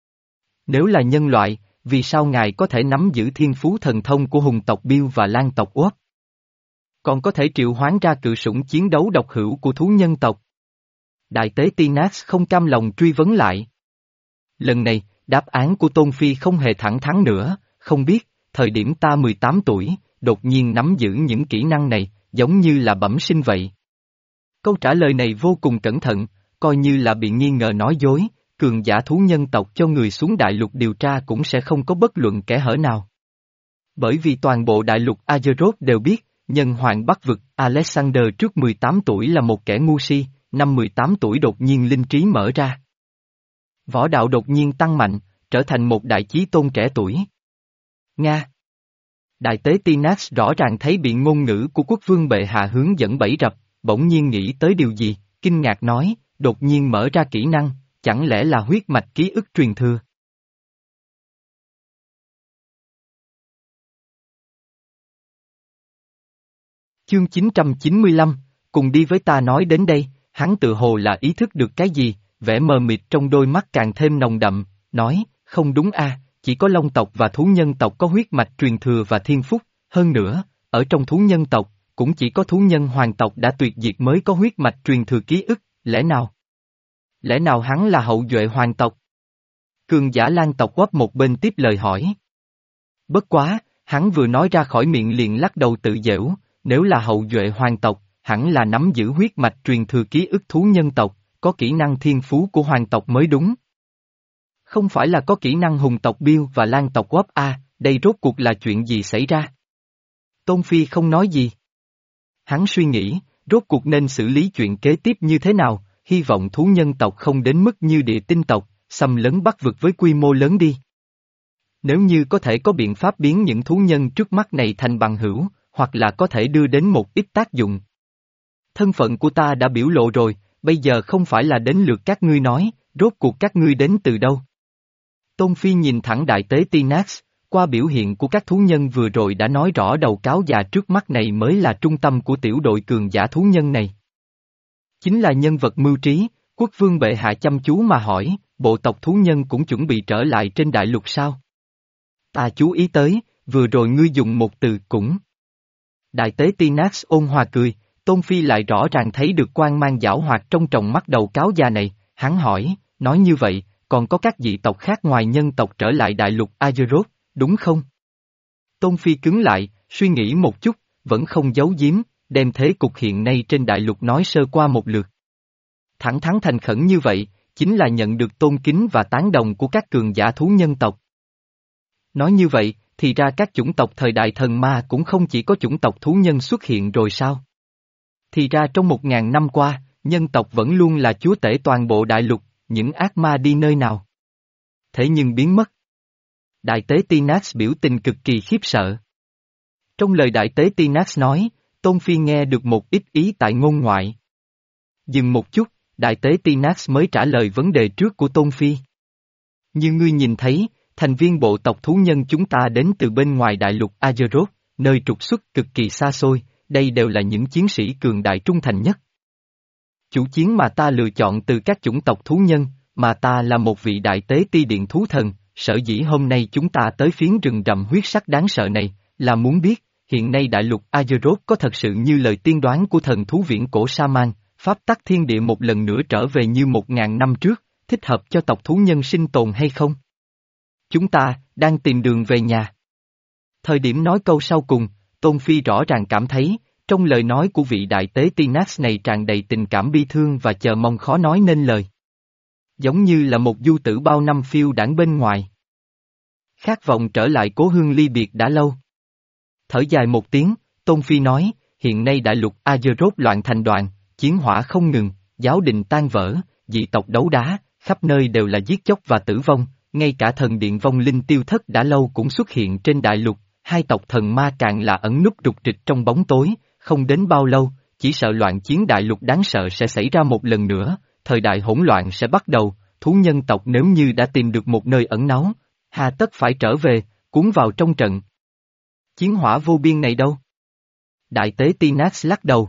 Nếu là nhân loại, vì sao ngài có thể nắm giữ thiên phú thần thông của hùng tộc Biêu và Lan tộc Oát? Còn có thể triệu hoán ra cự sủng chiến đấu độc hữu của thú nhân tộc? Đại tế Tinax không cam lòng truy vấn lại. Lần này, đáp án của Tôn Phi không hề thẳng thắn nữa, không biết, thời điểm ta mười tám tuổi, đột nhiên nắm giữ những kỹ năng này, giống như là bẩm sinh vậy. Câu trả lời này vô cùng cẩn thận, coi như là bị nghi ngờ nói dối, cường giả thú nhân tộc cho người xuống đại lục điều tra cũng sẽ không có bất luận kẻ hở nào. Bởi vì toàn bộ đại lục Azeroth đều biết, nhân hoàng Bắc vực Alexander trước mười tám tuổi là một kẻ ngu si, năm mười tám tuổi đột nhiên linh trí mở ra. Võ đạo đột nhiên tăng mạnh, trở thành một đại chí tôn trẻ tuổi. Nga. Đại tế Tinax rõ ràng thấy bị ngôn ngữ của quốc vương bệ hạ hướng dẫn bẫy rập, bỗng nhiên nghĩ tới điều gì, kinh ngạc nói, đột nhiên mở ra kỹ năng, chẳng lẽ là huyết mạch ký ức truyền thừa. Chương chín trăm chín mươi lăm, cùng đi với ta nói đến đây, hắn tự hồ là ý thức được cái gì, vẻ mờ mịt trong đôi mắt càng thêm nồng đậm, nói, không đúng a, chỉ có long tộc và thú nhân tộc có huyết mạch truyền thừa và thiên phúc, hơn nữa, ở trong thú nhân tộc, cũng chỉ có thú nhân hoàng tộc đã tuyệt diệt mới có huyết mạch truyền thừa ký ức, lẽ nào? Lẽ nào hắn là hậu duệ hoàng tộc? Cường giả Lang tộc quắp một bên tiếp lời hỏi. Bất quá, hắn vừa nói ra khỏi miệng liền lắc đầu tự giễu, nếu là hậu duệ hoàng tộc, hẳn là nắm giữ huyết mạch truyền thừa ký ức thú nhân tộc, có kỹ năng thiên phú của hoàng tộc mới đúng. Không phải là có kỹ năng hùng tộc Bill và Lang tộc quắp a, đây rốt cuộc là chuyện gì xảy ra? Tôn Phi không nói gì. Hắn suy nghĩ, rốt cuộc nên xử lý chuyện kế tiếp như thế nào, hy vọng thú nhân tộc không đến mức như địa tinh tộc, xâm lấn Bắc vực với quy mô lớn đi. Nếu như có thể có biện pháp biến những thú nhân trước mắt này thành bằng hữu, hoặc là có thể đưa đến một ít tác dụng. Thân phận của ta đã biểu lộ rồi, bây giờ không phải là đến lượt các ngươi nói, rốt cuộc các ngươi đến từ đâu. Tôn Phi nhìn thẳng đại tế Tinax, qua biểu hiện của các thú nhân vừa rồi đã nói rõ đầu cáo già trước mắt này mới là trung tâm của tiểu đội cường giả thú nhân này. Chính là nhân vật mưu trí, quốc vương bệ hạ chăm chú mà hỏi, bộ tộc thú nhân cũng chuẩn bị trở lại trên đại lục sao? Ta chú ý tới, vừa rồi ngươi dùng một từ cũng. Đại tế Tinax ôn hòa cười, Tôn Phi lại rõ ràng thấy được quang mang giảo hoạt trong tròng mắt đầu cáo già này, hắn hỏi, nói như vậy, còn có các dị tộc khác ngoài nhân tộc trở lại đại lục Azeroth, đúng không? Tôn Phi cứng lại, suy nghĩ một chút, vẫn không giấu giếm, đem thế cục hiện nay trên đại lục nói sơ qua một lượt. Thẳng thắn thành khẩn như vậy, chính là nhận được tôn kính và tán đồng của các cường giả thú nhân tộc. Nói như vậy, thì ra các chủng tộc thời đại thần ma cũng không chỉ có chủng tộc thú nhân xuất hiện rồi sao? Thì ra trong một ngàn năm qua, nhân tộc vẫn luôn là chúa tể toàn bộ đại lục, những ác ma đi nơi nào? Thế nhưng biến mất. Đại tế Tinax biểu tình cực kỳ khiếp sợ. Trong lời đại tế Tinax nói, Tôn Phi nghe được một ít ý tại ngôn ngoại. Dừng một chút, đại tế Tinax mới trả lời vấn đề trước của Tôn Phi. Như ngươi nhìn thấy, thành viên bộ tộc thú nhân chúng ta đến từ bên ngoài đại lục Azeroth, nơi trục xuất cực kỳ xa xôi, đây đều là những chiến sĩ cường đại trung thành nhất. Chủ chiến mà ta lựa chọn từ các chủng tộc thú nhân, mà ta là một vị đại tế ti điện thú thần, sở dĩ hôm nay chúng ta tới phiến rừng rậm huyết sắc đáng sợ này, là muốn biết, hiện nay đại lục Azeroth có thật sự như lời tiên đoán của thần thú viễn cổ Sa-man, pháp tắc thiên địa một lần nữa trở về như một ngàn năm trước, thích hợp cho tộc thú nhân sinh tồn hay không? Chúng ta, đang tìm đường về nhà. Thời điểm nói câu sau cùng, Tôn Phi rõ ràng cảm thấy, trong lời nói của vị đại tế Tinax này tràn đầy tình cảm bi thương và chờ mong khó nói nên lời. Giống như là một du tử bao năm phiêu đãng bên ngoài. Khát vọng trở lại cố hương ly biệt đã lâu. Thở dài một tiếng, Tôn Phi nói, hiện nay đại lục Azeroth loạn thành đoạn, chiến hỏa không ngừng, giáo đình tan vỡ, dị tộc đấu đá, khắp nơi đều là giết chóc và tử vong, ngay cả thần điện vong linh tiêu thất đã lâu cũng xuất hiện trên đại lục, hai tộc thần ma càng là ẩn núp rục rịch trong bóng tối, không đến bao lâu, chỉ sợ loạn chiến đại lục đáng sợ sẽ xảy ra một lần nữa, thời đại hỗn loạn sẽ bắt đầu, thú nhân tộc nếu như đã tìm được một nơi ẩn náu, hà tất phải trở về, cuốn vào trong trận. Chiến hỏa vô biên này đâu? Đại tế Tinax lắc đầu.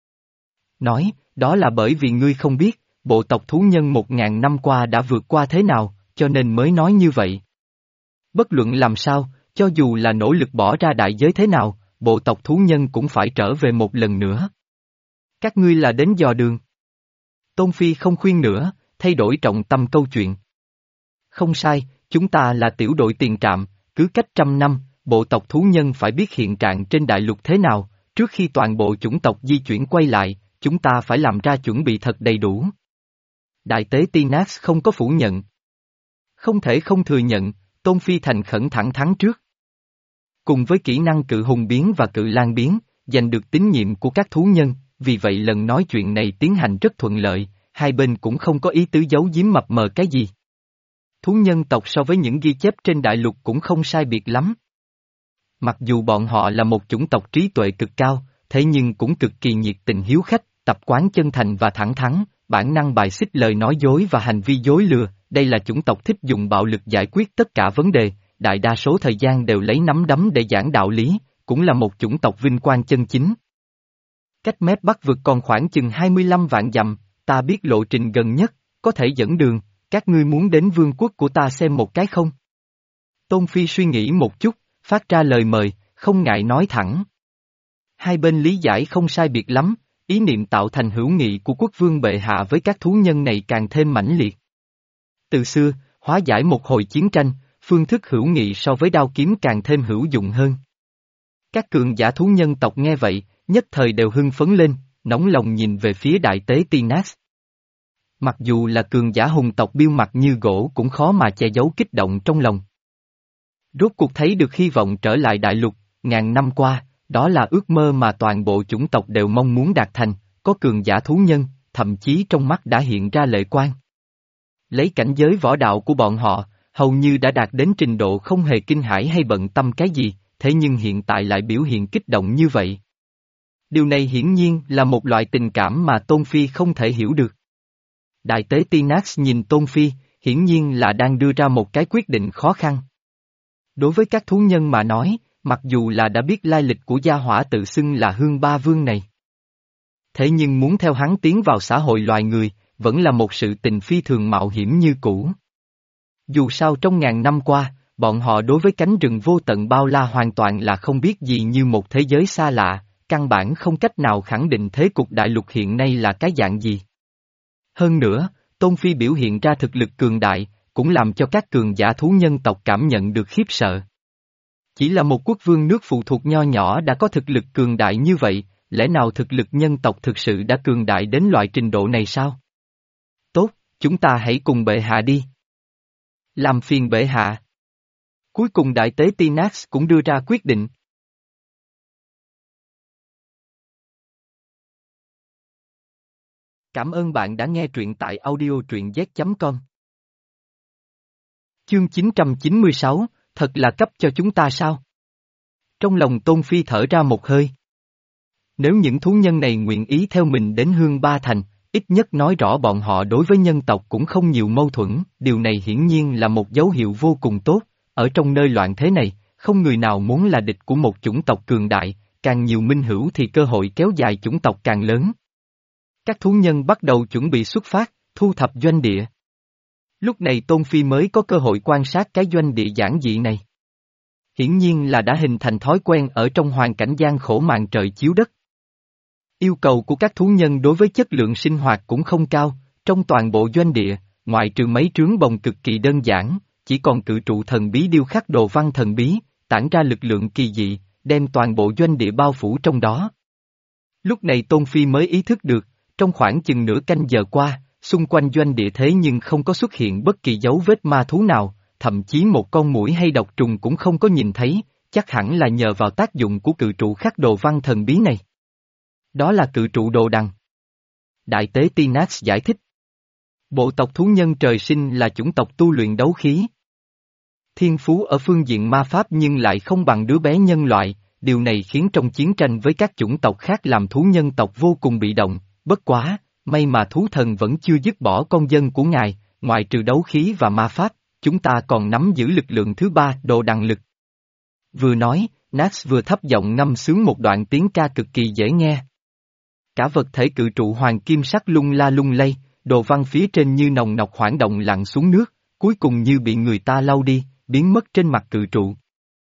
Nói, đó là bởi vì ngươi không biết, bộ tộc thú nhân một ngàn năm qua đã vượt qua thế nào, cho nên mới nói như vậy. Bất luận làm sao, cho dù là nỗ lực bỏ ra đại giới thế nào, bộ tộc thú nhân cũng phải trở về một lần nữa. Các ngươi là đến dò đường. Tôn Phi không khuyên nữa, thay đổi trọng tâm câu chuyện. Không sai, chúng ta là tiểu đội tiền trạm, cứ cách trăm năm, bộ tộc thú nhân phải biết hiện trạng trên đại lục thế nào, trước khi toàn bộ chủng tộc di chuyển quay lại, chúng ta phải làm ra chuẩn bị thật đầy đủ. Đại tế Tinax không có phủ nhận. Không thể không thừa nhận, Tôn Phi thành khẩn thẳng thắn trước. Cùng với kỹ năng cự hùng biến và cự lan biến, giành được tín nhiệm của các thú nhân, vì vậy lần nói chuyện này tiến hành rất thuận lợi, hai bên cũng không có ý tứ giấu giếm mập mờ cái gì. Thú nhân tộc so với những ghi chép trên đại lục cũng không sai biệt lắm. Mặc dù bọn họ là một chủng tộc trí tuệ cực cao, thế nhưng cũng cực kỳ nhiệt tình hiếu khách, tập quán chân thành và thẳng thắn, bản năng bài xích lời nói dối và hành vi dối lừa, đây là chủng tộc thích dùng bạo lực giải quyết tất cả vấn đề, đại đa số thời gian đều lấy nắm đấm để giảng đạo lý, cũng là một chủng tộc vinh quang chân chính. Cách mép Bắc vực còn khoảng chừng hai mươi lăm vạn dặm, ta biết lộ trình gần nhất, có thể dẫn đường, các ngươi muốn đến vương quốc của ta xem một cái không? Tôn Phi suy nghĩ một chút, phát ra lời mời, không ngại nói thẳng. Hai bên lý giải không sai biệt lắm, ý niệm tạo thành hữu nghị của quốc vương bệ hạ với các thú nhân này càng thêm mãnh liệt. Từ xưa, hóa giải một hồi chiến tranh, phương thức hữu nghị so với đao kiếm càng thêm hữu dụng hơn. Các cường giả thú nhân tộc nghe vậy, nhất thời đều hưng phấn lên, nóng lòng nhìn về phía đại tế Tinax. Mặc dù là cường giả hùng tộc biêu mặt như gỗ cũng khó mà che giấu kích động trong lòng. Rốt cuộc thấy được hy vọng trở lại đại lục, ngàn năm qua, đó là ước mơ mà toàn bộ chủng tộc đều mong muốn đạt thành, có cường giả thú nhân, thậm chí trong mắt đã hiện ra lệ quang. Lấy cảnh giới võ đạo của bọn họ, hầu như đã đạt đến trình độ không hề kinh hãi hay bận tâm cái gì, thế nhưng hiện tại lại biểu hiện kích động như vậy. Điều này hiển nhiên là một loại tình cảm mà Tôn Phi không thể hiểu được. Đại tế Tinax nhìn Tôn Phi, hiển nhiên là đang đưa ra một cái quyết định khó khăn. Đối với các thú nhân mà nói, mặc dù là đã biết lai lịch của gia hỏa tự xưng là Hương Ba Vương này. Thế nhưng muốn theo hắn tiến vào xã hội loài người, vẫn là một sự tình phi thường mạo hiểm như cũ. Dù sao trong ngàn năm qua, bọn họ đối với cánh rừng vô tận bao la hoàn toàn là không biết gì như một thế giới xa lạ, căn bản không cách nào khẳng định thế cục đại lục hiện nay là cái dạng gì. Hơn nữa, Tôn Phi biểu hiện ra thực lực cường đại, cũng làm cho các cường giả thú nhân tộc cảm nhận được khiếp sợ. Chỉ là một quốc vương nước phụ thuộc nho nhỏ đã có thực lực cường đại như vậy, lẽ nào thực lực nhân tộc thực sự đã cường đại đến loại trình độ này sao? Tốt, chúng ta hãy cùng bệ hạ đi. Làm phiền bệ hạ. Cuối cùng đại tế Tinax cũng đưa ra quyết định. Cảm ơn bạn đã nghe truyện tại audio truyện z chấm com. Chương chín trăm chín mươi sáu, thật là cấp cho chúng ta sao? Trong lòng Tôn Phi thở ra một hơi. Nếu những thú nhân này nguyện ý theo mình đến Hương Ba Thành, ít nhất nói rõ bọn họ đối với nhân tộc cũng không nhiều mâu thuẫn, điều này hiển nhiên là một dấu hiệu vô cùng tốt, ở trong nơi loạn thế này, không người nào muốn là địch của một chủng tộc cường đại, càng nhiều minh hữu thì cơ hội kéo dài chủng tộc càng lớn. Các thú nhân bắt đầu chuẩn bị xuất phát, thu thập doanh địa. Lúc này Tôn Phi mới có cơ hội quan sát cái doanh địa giản dị này. Hiển nhiên là đã hình thành thói quen ở trong hoàn cảnh gian khổ màn trời chiếu đất. Yêu cầu của các thú nhân đối với chất lượng sinh hoạt cũng không cao, trong toàn bộ doanh địa, ngoại trừ mấy trướng bồng cực kỳ đơn giản, chỉ còn cự trụ thần bí điêu khắc đồ văn thần bí, tản ra lực lượng kỳ dị, đem toàn bộ doanh địa bao phủ trong đó. Lúc này Tôn Phi mới ý thức được, trong khoảng chừng nửa canh giờ qua, xung quanh doanh địa thế nhưng không có xuất hiện bất kỳ dấu vết ma thú nào, thậm chí một con muỗi hay độc trùng cũng không có nhìn thấy, chắc hẳn là nhờ vào tác dụng của cự trụ khắc đồ văn thần bí này. Đó là cự trụ đồ đằng. Đại tế Tinax giải thích. Bộ tộc thú nhân trời sinh là chủng tộc tu luyện đấu khí. Thiên phú ở phương diện ma pháp nhưng lại không bằng đứa bé nhân loại, điều này khiến trong chiến tranh với các chủng tộc khác làm thú nhân tộc vô cùng bị động, bất quá, may mà thú thần vẫn chưa dứt bỏ con dân của ngài, ngoại trừ đấu khí và ma pháp, chúng ta còn nắm giữ lực lượng thứ ba, đồ đằng lực. Vừa nói, Nax vừa thấp giọng ngâm sướng một đoạn tiếng ca cực kỳ dễ nghe. Cả vật thể cự trụ hoàng kim sắc lung la lung lay, đồ văn phía trên như nồng nọc hoảng động lặn xuống nước, cuối cùng như bị người ta lau đi, biến mất trên mặt cự trụ.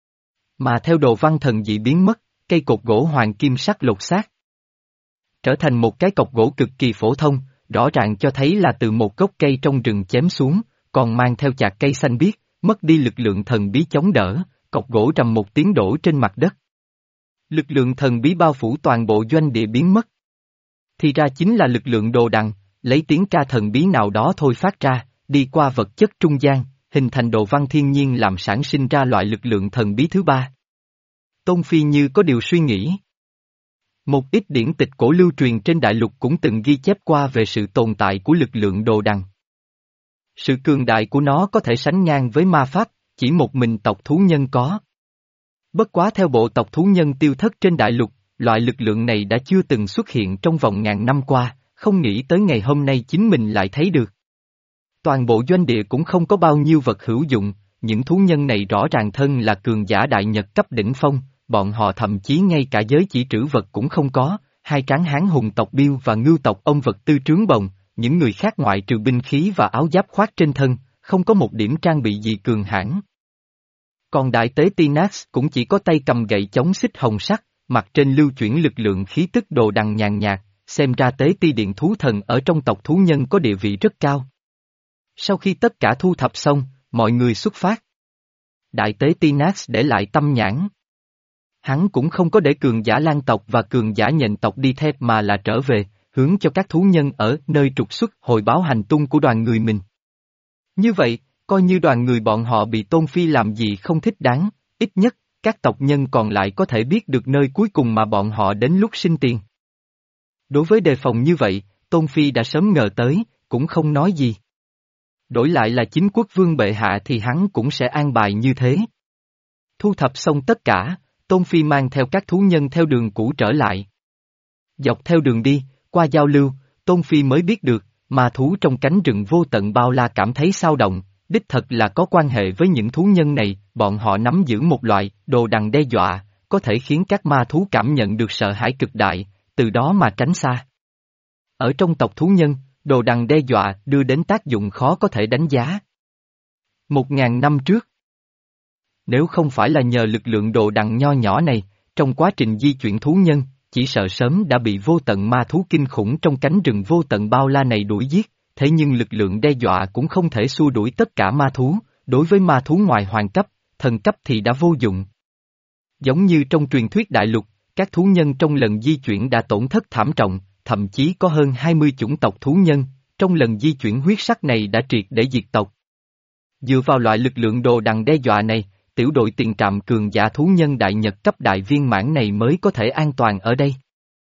Mà theo đồ văn thần dị biến mất, cây cột gỗ hoàng kim sắc lột xác. Trở thành một cái cọc gỗ cực kỳ phổ thông, rõ ràng cho thấy là từ một gốc cây trong rừng chém xuống, còn mang theo chạc cây xanh biếc, mất đi lực lượng thần bí chống đỡ, cọc gỗ trầm một tiếng đổ trên mặt đất. Lực lượng thần bí bao phủ toàn bộ doanh địa biến mất. Thì ra chính là lực lượng đồ đằng, lấy tiếng ca thần bí nào đó thôi phát ra, đi qua vật chất trung gian, hình thành đồ văn thiên nhiên làm sản sinh ra loại lực lượng thần bí thứ ba. Tôn Phi như có điều suy nghĩ. Một ít điển tịch cổ lưu truyền trên đại lục cũng từng ghi chép qua về sự tồn tại của lực lượng đồ đằng. Sự cường đại của nó có thể sánh ngang với ma pháp, chỉ một mình tộc thú nhân có. Bất quá theo bộ tộc thú nhân tiêu thất trên đại lục, loại lực lượng này đã chưa từng xuất hiện trong vòng ngàn năm qua, không nghĩ tới ngày hôm nay chính mình lại thấy được. Toàn bộ doanh địa cũng không có bao nhiêu vật hữu dụng, những thú nhân này rõ ràng thân là cường giả đại nhật cấp đỉnh phong, bọn họ thậm chí ngay cả giới chỉ trữ vật cũng không có, hai tráng hán hùng tộc Biêu và ngưu tộc ông vật tư trướng bồng, những người khác ngoại trừ binh khí và áo giáp khoác trên thân, không có một điểm trang bị gì cường hãn. Còn đại tế Tinax cũng chỉ có tay cầm gậy chống xích hồng sắt, mặt trên lưu chuyển lực lượng khí tức đồ đằng nhàn nhạt, xem ra tế ti điện thú thần ở trong tộc thú nhân có địa vị rất cao. Sau khi tất cả thu thập xong, mọi người xuất phát. Đại tế Tinax để lại tâm nhãn. Hắn cũng không có để cường giả lang tộc và cường giả nhện tộc đi theo mà là trở về, hướng cho các thú nhân ở nơi trục xuất hồi báo hành tung của đoàn người mình. Như vậy, coi như đoàn người bọn họ bị Tôn Phi làm gì không thích đáng, ít nhất, các tộc nhân còn lại có thể biết được nơi cuối cùng mà bọn họ đến lúc sinh tiền. Đối với đề phòng như vậy, Tôn Phi đã sớm ngờ tới, cũng không nói gì. Đổi lại là chính quốc vương bệ hạ thì hắn cũng sẽ an bài như thế. Thu thập xong tất cả, Tôn Phi mang theo các thú nhân theo đường cũ trở lại. Dọc theo đường đi, qua giao lưu, Tôn Phi mới biết được, ma thú trong cánh rừng vô tận bao la cảm thấy sao động, đích thật là có quan hệ với những thú nhân này, bọn họ nắm giữ một loại đồ đằng đe dọa, có thể khiến các ma thú cảm nhận được sợ hãi cực đại, từ đó mà tránh xa. Ở trong tộc thú nhân, đồ đằng đe dọa đưa đến tác dụng khó có thể đánh giá. Một ngàn năm trước, nếu không phải là nhờ lực lượng đồ đằng nho nhỏ này, trong quá trình di chuyển thú nhân, chỉ sợ sớm đã bị vô tận ma thú kinh khủng trong cánh rừng vô tận bao la này đuổi giết, thế nhưng lực lượng đe dọa cũng không thể xua đuổi tất cả ma thú, đối với ma thú ngoài hoàng cấp, thần cấp thì đã vô dụng. Giống như trong truyền thuyết đại lục, các thú nhân trong lần di chuyển đã tổn thất thảm trọng, thậm chí có hơn hai mươi chủng tộc thú nhân, trong lần di chuyển huyết sắc này đã triệt để diệt tộc. Dựa vào loại lực lượng đồ đằng đe dọa này, tiểu đội tiền trạm cường giả thú nhân đại nhật cấp đại viên mãn này mới có thể an toàn ở đây.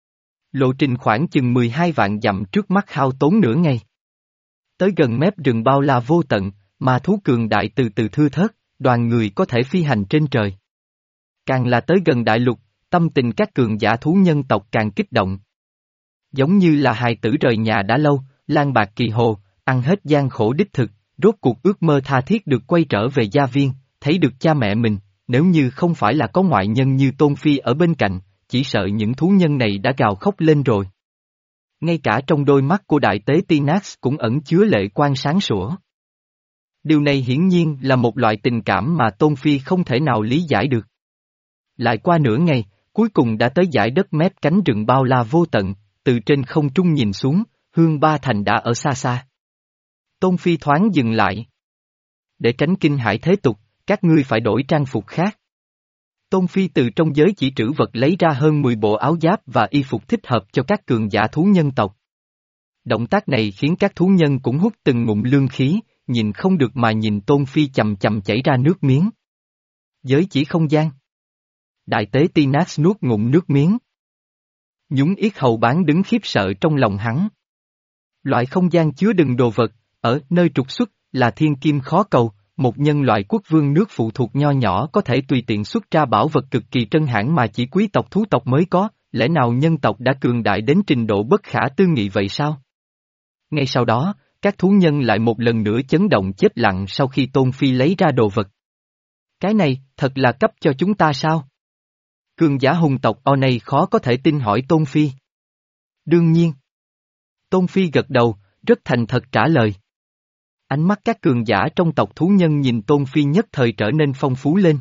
Lộ trình khoảng chừng mười hai vạn dặm trước mắt hao tốn nửa ngày. Tới gần mép rừng bao la vô tận, mà thú cường đại từ từ thưa thớt, đoàn người có thể phi hành trên trời. Càng là tới gần đại lục, tâm tình các cường giả thú nhân tộc càng kích động. Giống như là hài tử rời nhà đã lâu, lang bạc kỳ hồ, ăn hết gian khổ đích thực, rốt cuộc ước mơ tha thiết được quay trở về gia viên, thấy được cha mẹ mình, nếu như không phải là có ngoại nhân như Tôn Phi ở bên cạnh, chỉ sợ những thú nhân này đã gào khóc lên rồi. Ngay cả trong đôi mắt của đại tế Tinax cũng ẩn chứa lệ quang sáng sủa. Điều này hiển nhiên là một loại tình cảm mà Tôn Phi không thể nào lý giải được. Lại qua nửa ngày, cuối cùng đã tới dải đất mép cánh rừng bao la vô tận, từ trên không trung nhìn xuống, Hương Ba Thành đã ở xa xa. Tôn Phi thoáng dừng lại. Để tránh kinh hãi thế tục, các ngươi phải đổi trang phục khác. Tôn Phi từ trong giới chỉ trữ vật lấy ra hơn mười bộ áo giáp và y phục thích hợp cho các cường giả thú nhân tộc. Động tác này khiến các thú nhân cũng hút từng ngụm lương khí, nhìn không được mà nhìn Tôn Phi chầm chầm chảy ra nước miếng. Giới chỉ không gian. Đại tế Tinax nuốt ngụm nước miếng. Nhúng yết hầu bán đứng khiếp sợ trong lòng hắn. Loại không gian chứa đựng đồ vật, ở nơi trục xuất, là thiên kim khó cầu, một nhân loại quốc vương nước phụ thuộc nho nhỏ có thể tùy tiện xuất ra bảo vật cực kỳ trân hãn mà chỉ quý tộc thú tộc mới có, lẽ nào nhân tộc đã cường đại đến trình độ bất khả tư nghị vậy sao? Ngay sau đó, các thú nhân lại một lần nữa chấn động chết lặng sau khi Tôn Phi lấy ra đồ vật. Cái này, thật là cấp cho chúng ta sao? Cường giả hùng tộc o này khó có thể tin hỏi Tôn Phi. Đương nhiên. Tôn Phi gật đầu, rất thành thật trả lời. Ánh mắt các cường giả trong tộc thú nhân nhìn Tôn Phi nhất thời trở nên phong phú lên.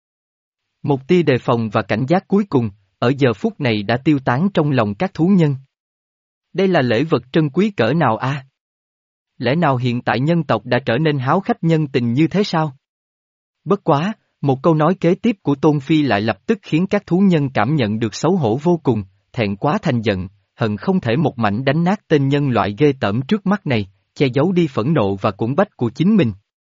Một tia đề phòng và cảnh giác cuối cùng, ở giờ phút này đã tiêu tán trong lòng các thú nhân. Đây là lễ vật trân quý cỡ nào a? À? Lẽ nào hiện tại nhân tộc đã trở nên háo khách nhân tình như thế sao? Bất quá, một câu nói kế tiếp của Tôn Phi lại lập tức khiến các thú nhân cảm nhận được xấu hổ vô cùng, thẹn quá thành giận, hận không thể một mảnh đánh nát tên nhân loại ghê tởm trước mắt này, che giấu đi phẫn nộ và cuồng bách của chính mình.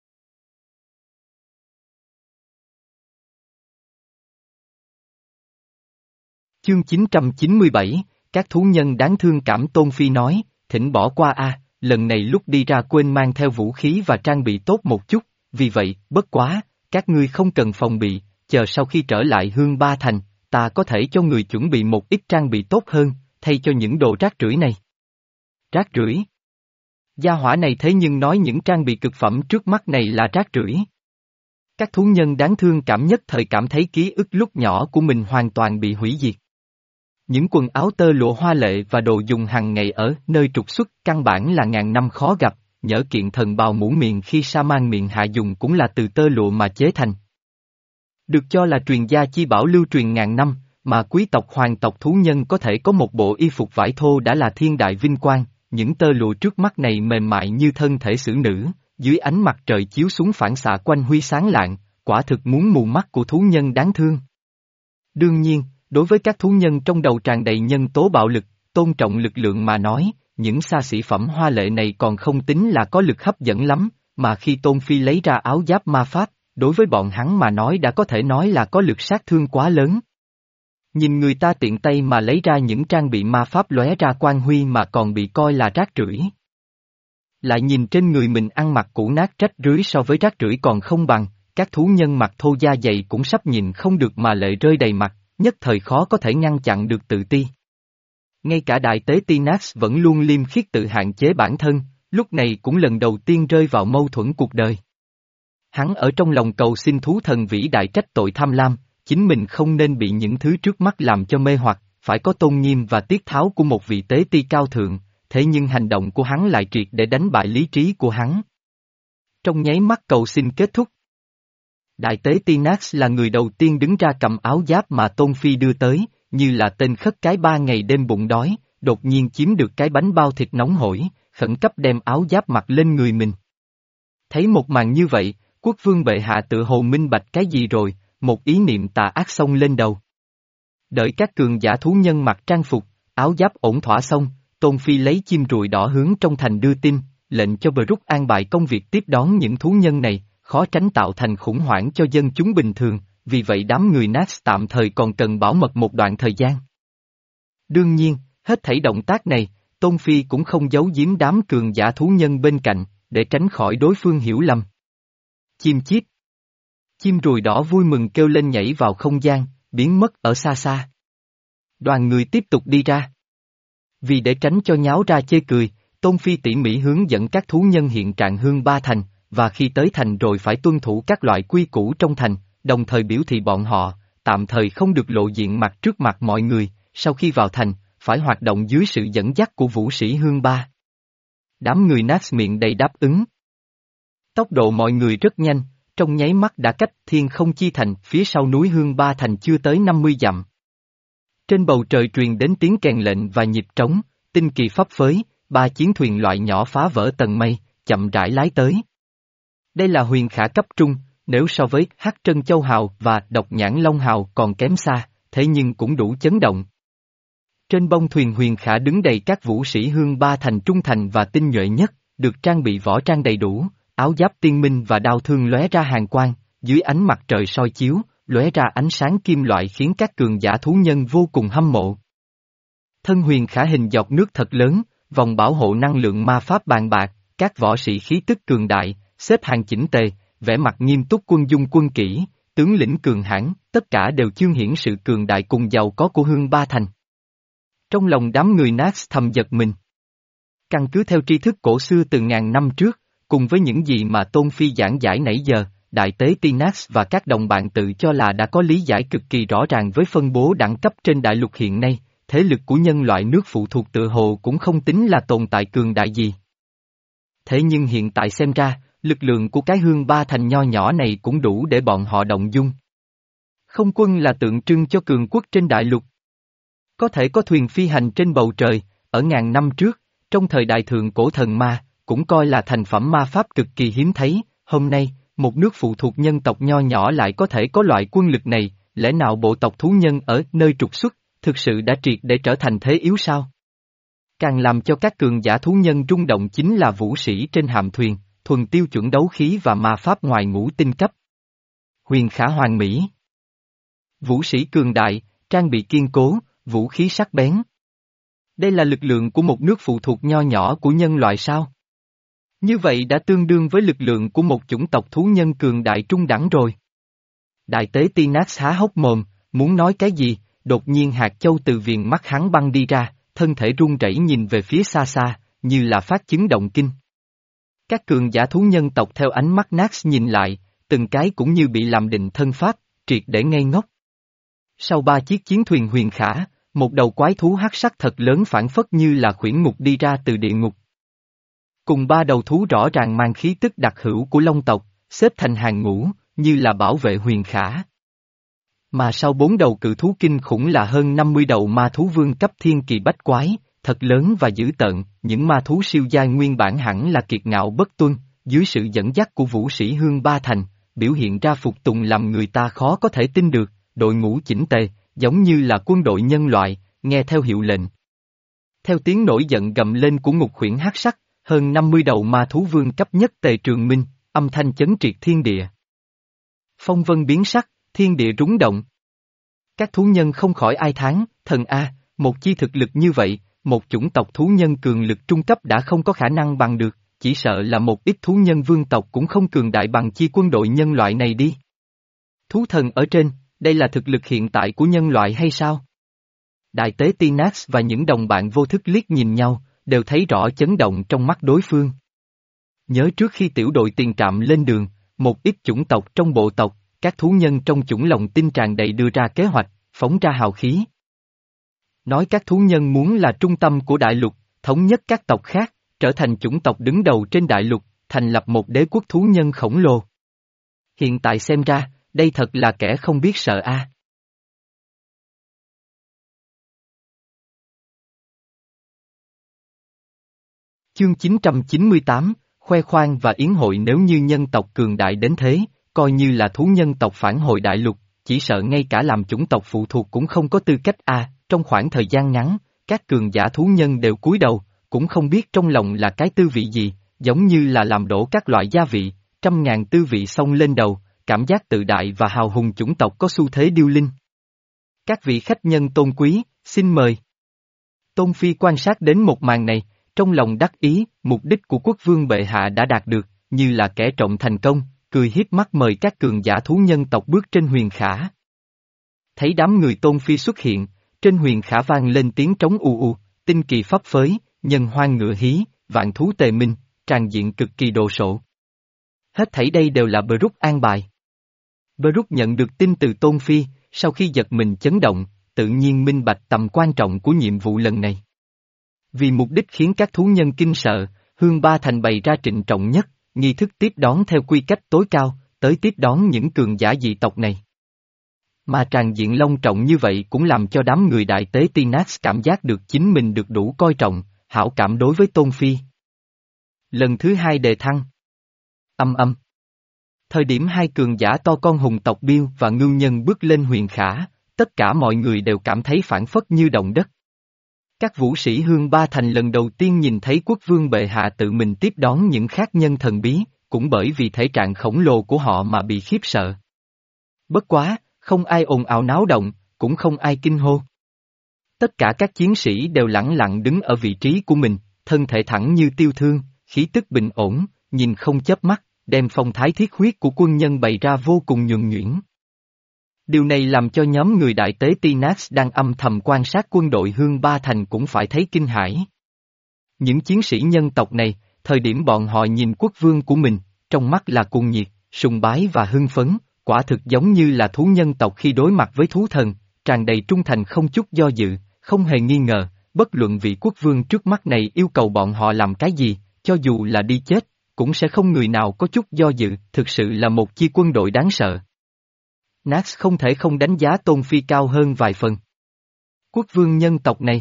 Chương chín trăm chín mươi bảy, các thú nhân đáng thương cảm Tôn Phi nói, thỉnh bỏ qua a, lần này lúc đi ra quên mang theo vũ khí và trang bị tốt một chút, vì vậy, bất quá, các ngươi không cần phòng bị, chờ sau khi trở lại Hương Ba Thành, ta có thể cho người chuẩn bị một ít trang bị tốt hơn, thay cho những đồ rác rưởi này. Rác rưởi? Gia hỏa này thế nhưng nói những trang bị cực phẩm trước mắt này là rác rưởi. Các thú nhân đáng thương cảm nhất thời cảm thấy ký ức lúc nhỏ của mình hoàn toàn bị hủy diệt. Những quần áo tơ lụa hoa lệ và đồ dùng hàng ngày ở nơi trục xuất căn bản là ngàn năm khó gặp, nhỡ kiện thần bào mũ miệng khi sa man miệng hạ dùng cũng là từ tơ lụa mà chế thành. Được cho là truyền gia chi bảo lưu truyền ngàn năm, mà quý tộc hoàng tộc thú nhân có thể có một bộ y phục vải thô đã là thiên đại vinh quang, những tơ lụa trước mắt này mềm mại như thân thể xử nữ, dưới ánh mặt trời chiếu xuống phản xạ quanh huy sáng lạng, quả thực muốn mù mắt của thú nhân đáng thương. Đương nhiên, đối với các thú nhân trong đầu tràn đầy nhân tố bạo lực, tôn trọng lực lượng mà nói, những xa xỉ phẩm hoa lệ này còn không tính là có lực hấp dẫn lắm, mà khi Tôn Phi lấy ra áo giáp ma pháp, đối với bọn hắn mà nói đã có thể nói là có lực sát thương quá lớn. Nhìn người ta tiện tay mà lấy ra những trang bị ma pháp lóe ra quang huy mà còn bị coi là rác rưởi. Lại nhìn trên người mình ăn mặc cũ nát rách rưới so với rác rưởi còn không bằng, các thú nhân mặc thô da dày cũng sắp nhìn không được mà lệ rơi đầy mặt, nhất thời khó có thể ngăn chặn được tự ti. Ngay cả đại tế Tinax vẫn luôn liêm khiết tự hạn chế bản thân, lúc này cũng lần đầu tiên rơi vào mâu thuẫn cuộc đời. Hắn ở trong lòng cầu xin thú thần vĩ đại trách tội tham lam, chính mình không nên bị những thứ trước mắt làm cho mê hoặc, phải có tôn nghiêm và tiết tháo của một vị tế ti cao thượng, thế nhưng hành động của hắn lại triệt để đánh bại lý trí của hắn. Trong nháy mắt cầu xin kết thúc. Đại tế Tinax là người đầu tiên đứng ra cầm áo giáp mà Tôn Phi đưa tới, như là tên khất cái ba ngày đêm bụng đói, đột nhiên chiếm được cái bánh bao thịt nóng hổi, khẩn cấp đem áo giáp mặc lên người mình. Thấy một màn như vậy, quốc vương bệ hạ tự hồ minh bạch cái gì rồi, một ý niệm tà ác xông lên đầu. Đợi các cường giả thú nhân mặc trang phục, áo giáp ổn thỏa xong, Tôn Phi lấy chim ruồi đỏ hướng trong thành đưa tin, lệnh cho Brooke an bài công việc tiếp đón những thú nhân này, khó tránh tạo thành khủng hoảng cho dân chúng bình thường, vì vậy đám người Nax tạm thời còn cần bảo mật một đoạn thời gian. Đương nhiên, hết thảy động tác này, Tôn Phi cũng không giấu giếm đám cường giả thú nhân bên cạnh, để tránh khỏi đối phương hiểu lầm. Chim chiếp. Chim ruồi đỏ vui mừng kêu lên nhảy vào không gian, biến mất ở xa xa. Đoàn người tiếp tục đi ra. Vì để tránh cho nháo ra chê cười, Tôn Phi tỉ mỉ hướng dẫn các thú nhân hiện trạng hương ba thành, và khi tới thành rồi phải tuân thủ các loại quy củ trong thành, đồng thời biểu thị bọn họ, tạm thời không được lộ diện mặt trước mặt mọi người, sau khi vào thành, phải hoạt động dưới sự dẫn dắt của vũ sĩ hương ba. Đám người nát miệng đầy đáp ứng. Tốc độ mọi người rất nhanh, trong nháy mắt đã cách Thiên Không Chi Thành phía sau núi hương ba thành chưa tới năm mươi dặm. Trên bầu trời truyền đến tiếng kèn lệnh và nhịp trống, tinh kỳ phấp phới, ba chiến thuyền loại nhỏ phá vỡ tầng mây, chậm rãi lái tới. Đây là huyền khả cấp trung, nếu so với Hắc Trân Châu Hào và Độc Nhãn Long Hào còn kém xa, thế nhưng cũng đủ chấn động. Trên bông thuyền huyền khả đứng đầy các vũ sĩ hương ba thành trung thành và tinh nhuệ nhất, được trang bị võ trang đầy đủ, áo giáp tiên minh và đao thương lóe ra hàn quang, dưới ánh mặt trời soi chiếu, lóe ra ánh sáng kim loại khiến các cường giả thú nhân vô cùng hâm mộ. Thân huyền khả hình giọt nước thật lớn, vòng bảo hộ năng lượng ma pháp bàn bạc, các võ sĩ khí tức cường đại, xếp hàng chỉnh tề, vẻ mặt nghiêm túc quân dung quân kỹ, tướng lĩnh cường hãn, tất cả đều chương hiển sự cường đại cùng giàu có của hương ba thành. Trong lòng đám người Nax thầm giật mình. Căn cứ theo tri thức cổ xưa từ ngàn năm trước, cùng với những gì mà Tôn Phi giảng giải nãy giờ, đại tế Tinax và các đồng bạn tự cho là đã có lý giải cực kỳ rõ ràng với phân bố đẳng cấp trên đại lục hiện nay, thế lực của nhân loại nước phụ thuộc tự hồ cũng không tính là tồn tại cường đại gì. Thế nhưng hiện tại xem ra, lực lượng của cái hương ba thành nho nhỏ này cũng đủ để bọn họ động dung. Không quân là tượng trưng cho cường quốc trên đại lục. Có thể có thuyền phi hành trên bầu trời, ở ngàn năm trước, trong thời đại thượng cổ thần ma, cũng coi là thành phẩm ma pháp cực kỳ hiếm thấy, hôm nay, một nước phụ thuộc nhân tộc nho nhỏ lại có thể có loại quân lực này, lẽ nào bộ tộc thú nhân ở nơi trục xuất, thực sự đã triệt để trở thành thế yếu sao? Càng làm cho các cường giả thú nhân rung động chính là vũ sĩ trên hạm thuyền, thuần tiêu chuẩn đấu khí và ma pháp ngoài ngũ tinh cấp. Huyền khả hoàn mỹ. Vũ sĩ cường đại, trang bị kiên cố, vũ khí sắc bén. Đây là lực lượng của một nước phụ thuộc nho nhỏ của nhân loại sao? Như vậy đã tương đương với lực lượng của một chủng tộc thú nhân cường đại trung đẳng rồi. Đại tế Tinax há hốc mồm, muốn nói cái gì, đột nhiên hạt châu từ viền mắt hắn băng đi ra, thân thể run rẩy nhìn về phía xa xa, như là phát chứng động kinh. Các cường giả thú nhân tộc theo ánh mắt Nax nhìn lại, từng cái cũng như bị làm định thân pháp, triệt để ngây ngốc. Sau ba chiếc chiến thuyền huyền khả, một đầu quái thú hắc sắc thật lớn phản phất như là khuyển ngục đi ra từ địa ngục. Cùng ba đầu thú rõ ràng mang khí tức đặc hữu của Long tộc, xếp thành hàng ngũ, như là bảo vệ huyền khả. Mà sau bốn đầu cự thú kinh khủng là hơn năm mươi đầu ma thú vương cấp thiên kỳ bách quái, thật lớn và dữ tợn, những ma thú siêu giai nguyên bản hẳn là kiệt ngạo bất tuân, dưới sự dẫn dắt của vũ sĩ Hương Ba Thành, biểu hiện ra phục tùng làm người ta khó có thể tin được, đội ngũ chỉnh tề, giống như là quân đội nhân loại, nghe theo hiệu lệnh. Theo tiếng nổi giận gầm lên của ngục khuyển hắc sắc, hơn năm mươi đầu ma thú vương cấp nhất Tề Trường Minh, âm thanh chấn triệt thiên địa. Phong vân biến sắc, thiên địa rúng động. Các thú nhân không khỏi ai thán, thần A, một chi thực lực như vậy, một chủng tộc thú nhân cường lực trung cấp đã không có khả năng bằng được, chỉ sợ là một ít thú nhân vương tộc cũng không cường đại bằng chi quân đội nhân loại này đi. Thú thần ở trên, đây là thực lực hiện tại của nhân loại hay sao? Đại tế Tinax và những đồng bạn vô thức liếc nhìn nhau, đều thấy rõ chấn động trong mắt đối phương. Nhớ trước khi tiểu đội tiền trạm lên đường, một ít chủng tộc trong bộ tộc, các thú nhân trong chủng lòng tin tràn đầy đưa ra kế hoạch, phóng ra hào khí. Nói các thú nhân muốn là trung tâm của đại lục, thống nhất các tộc khác, trở thành chủng tộc đứng đầu trên đại lục, thành lập một đế quốc thú nhân khổng lồ. Hiện tại xem ra, đây thật là kẻ không biết sợ a. À. Chương chín trăm chín mươi tám, khoe khoang và yến hội. Nếu như nhân tộc cường đại đến thế, coi như là thú nhân tộc phản hồi đại lục, chỉ sợ ngay cả làm chủng tộc phụ thuộc cũng không có tư cách a. À, trong khoảng thời gian ngắn, các cường giả thú nhân đều cúi đầu, cũng không biết trong lòng là cái tư vị gì, giống như là làm đổ các loại gia vị, trăm ngàn tư vị xông lên đầu, cảm giác tự đại và hào hùng chủng tộc có xu thế điêu linh. Các vị khách nhân tôn quý, xin mời. Tôn Phi quan sát đến một màn này, trong lòng đắc ý, mục đích của quốc vương bệ hạ đã đạt được, như là kẻ trộm thành công, cười hiếp mắt mời các cường giả thú nhân tộc bước trên huyền khả. Thấy đám người Tôn Phi xuất hiện, trên huyền khả vang lên tiếng trống u u, tinh kỳ pháp phới, nhân hoang ngựa hí, vạn thú tề minh, tràn diện cực kỳ đồ sộ. Hết thảy đây đều là Brook an bài. Brook nhận được tin từ Tôn Phi, sau khi giật mình chấn động, tự nhiên minh bạch tầm quan trọng của nhiệm vụ lần này. Vì mục đích khiến các thú nhân kinh sợ, Hương Ba Thành bày ra trịnh trọng nhất, nghi thức tiếp đón theo quy cách tối cao, tới tiếp đón những cường giả dị tộc này. Mà tràn diện long trọng như vậy cũng làm cho đám người đại tế Tinax cảm giác được chính mình được đủ coi trọng, hảo cảm đối với Tôn Phi. Lần thứ hai đề thăng. Âm âm. Thời điểm hai cường giả to con hùng tộc Biêu và Ngưu Nhân bước lên huyền khả, tất cả mọi người đều cảm thấy phản phất như động đất. Các vũ sĩ Hương Ba Thành lần đầu tiên nhìn thấy quốc vương bệ hạ tự mình tiếp đón những khác nhân thần bí, cũng bởi vì thể trạng khổng lồ của họ mà bị khiếp sợ. Bất quá, không ai ồn ào náo động, cũng không ai kinh hô. Tất cả các chiến sĩ đều lẳng lặng đứng ở vị trí của mình, thân thể thẳng như tiêu thương, khí tức bình ổn, nhìn không chớp mắt, đem phong thái thiết huyết của quân nhân bày ra vô cùng nhuần nhuyễn. Điều này làm cho nhóm người đại tế Tinax đang âm thầm quan sát quân đội Hương Ba Thành cũng phải thấy kinh hãi. Những chiến sĩ nhân tộc này, thời điểm bọn họ nhìn quốc vương của mình, trong mắt là cuồng nhiệt, sùng bái và hưng phấn, quả thực giống như là thú nhân tộc khi đối mặt với thú thần, tràn đầy trung thành không chút do dự, không hề nghi ngờ, bất luận vị quốc vương trước mắt này yêu cầu bọn họ làm cái gì, cho dù là đi chết, cũng sẽ không người nào có chút do dự, thực sự là một chi quân đội đáng sợ. Nax không thể không đánh giá Tôn Phi cao hơn vài phần. Quốc vương nhân tộc này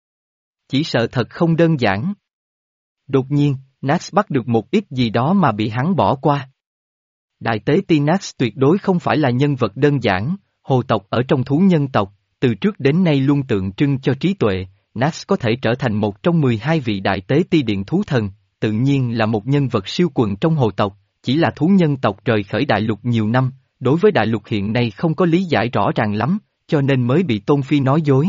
chỉ sợ thật không đơn giản. Đột nhiên, Nax bắt được một ít gì đó mà bị hắn bỏ qua. Đại tế Tinax tuyệt đối không phải là nhân vật đơn giản, hồ tộc ở trong thú nhân tộc, từ trước đến nay luôn tượng trưng cho trí tuệ, Nax có thể trở thành một trong mười hai vị đại tế ti điện thú thần, tự nhiên là một nhân vật siêu quần trong hồ tộc, chỉ là thú nhân tộc rời khởi đại lục nhiều năm, đối với đại lục hiện nay không có lý giải rõ ràng lắm, cho nên mới bị Tôn Phi nói dối.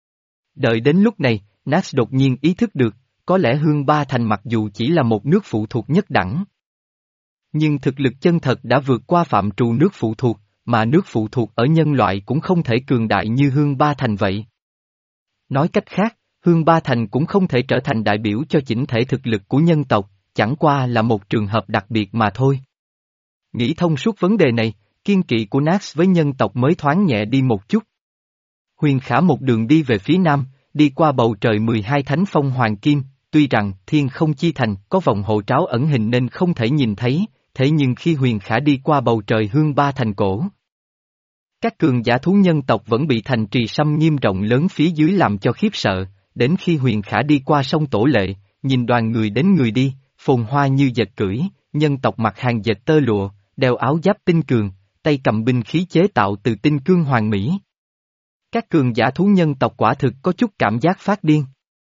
Đợi đến lúc này, Nax đột nhiên ý thức được, có lẽ Hương Ba Thành mặc dù chỉ là một nước phụ thuộc nhất đẳng, nhưng thực lực chân thật đã vượt qua phạm trù nước phụ thuộc, mà nước phụ thuộc ở nhân loại cũng không thể cường đại như Hương Ba Thành vậy. Nói cách khác, Hương Ba Thành cũng không thể trở thành đại biểu cho chỉnh thể thực lực của nhân tộc, chẳng qua là một trường hợp đặc biệt mà thôi. Nghĩ thông suốt vấn đề này, kiên kỵ của Nax với nhân tộc mới thoáng nhẹ đi một chút. Huyền Khả một đường đi về phía nam, đi qua bầu trời mười hai thánh phong hoàng kim, tuy rằng thiên không chi thành có vòng hộ tráo ẩn hình nên không thể nhìn thấy, thế nhưng khi Huyền Khả đi qua bầu trời Hương Ba Thành cổ, Các cường giả thú nhân tộc vẫn bị thành trì xăm nghiêm rộng lớn phía dưới làm cho khiếp sợ, đến khi Huyền Khả đi qua sông Tổ Lệ, nhìn đoàn người đến người đi, phồn hoa như dệt cưỡi, nhân tộc mặc hàng dệt tơ lụa, đeo áo giáp tinh cường, tay cầm binh khí chế tạo từ tinh cương hoàng mỹ. Các cường giả thú nhân tộc quả thực có chút cảm giác phát điên.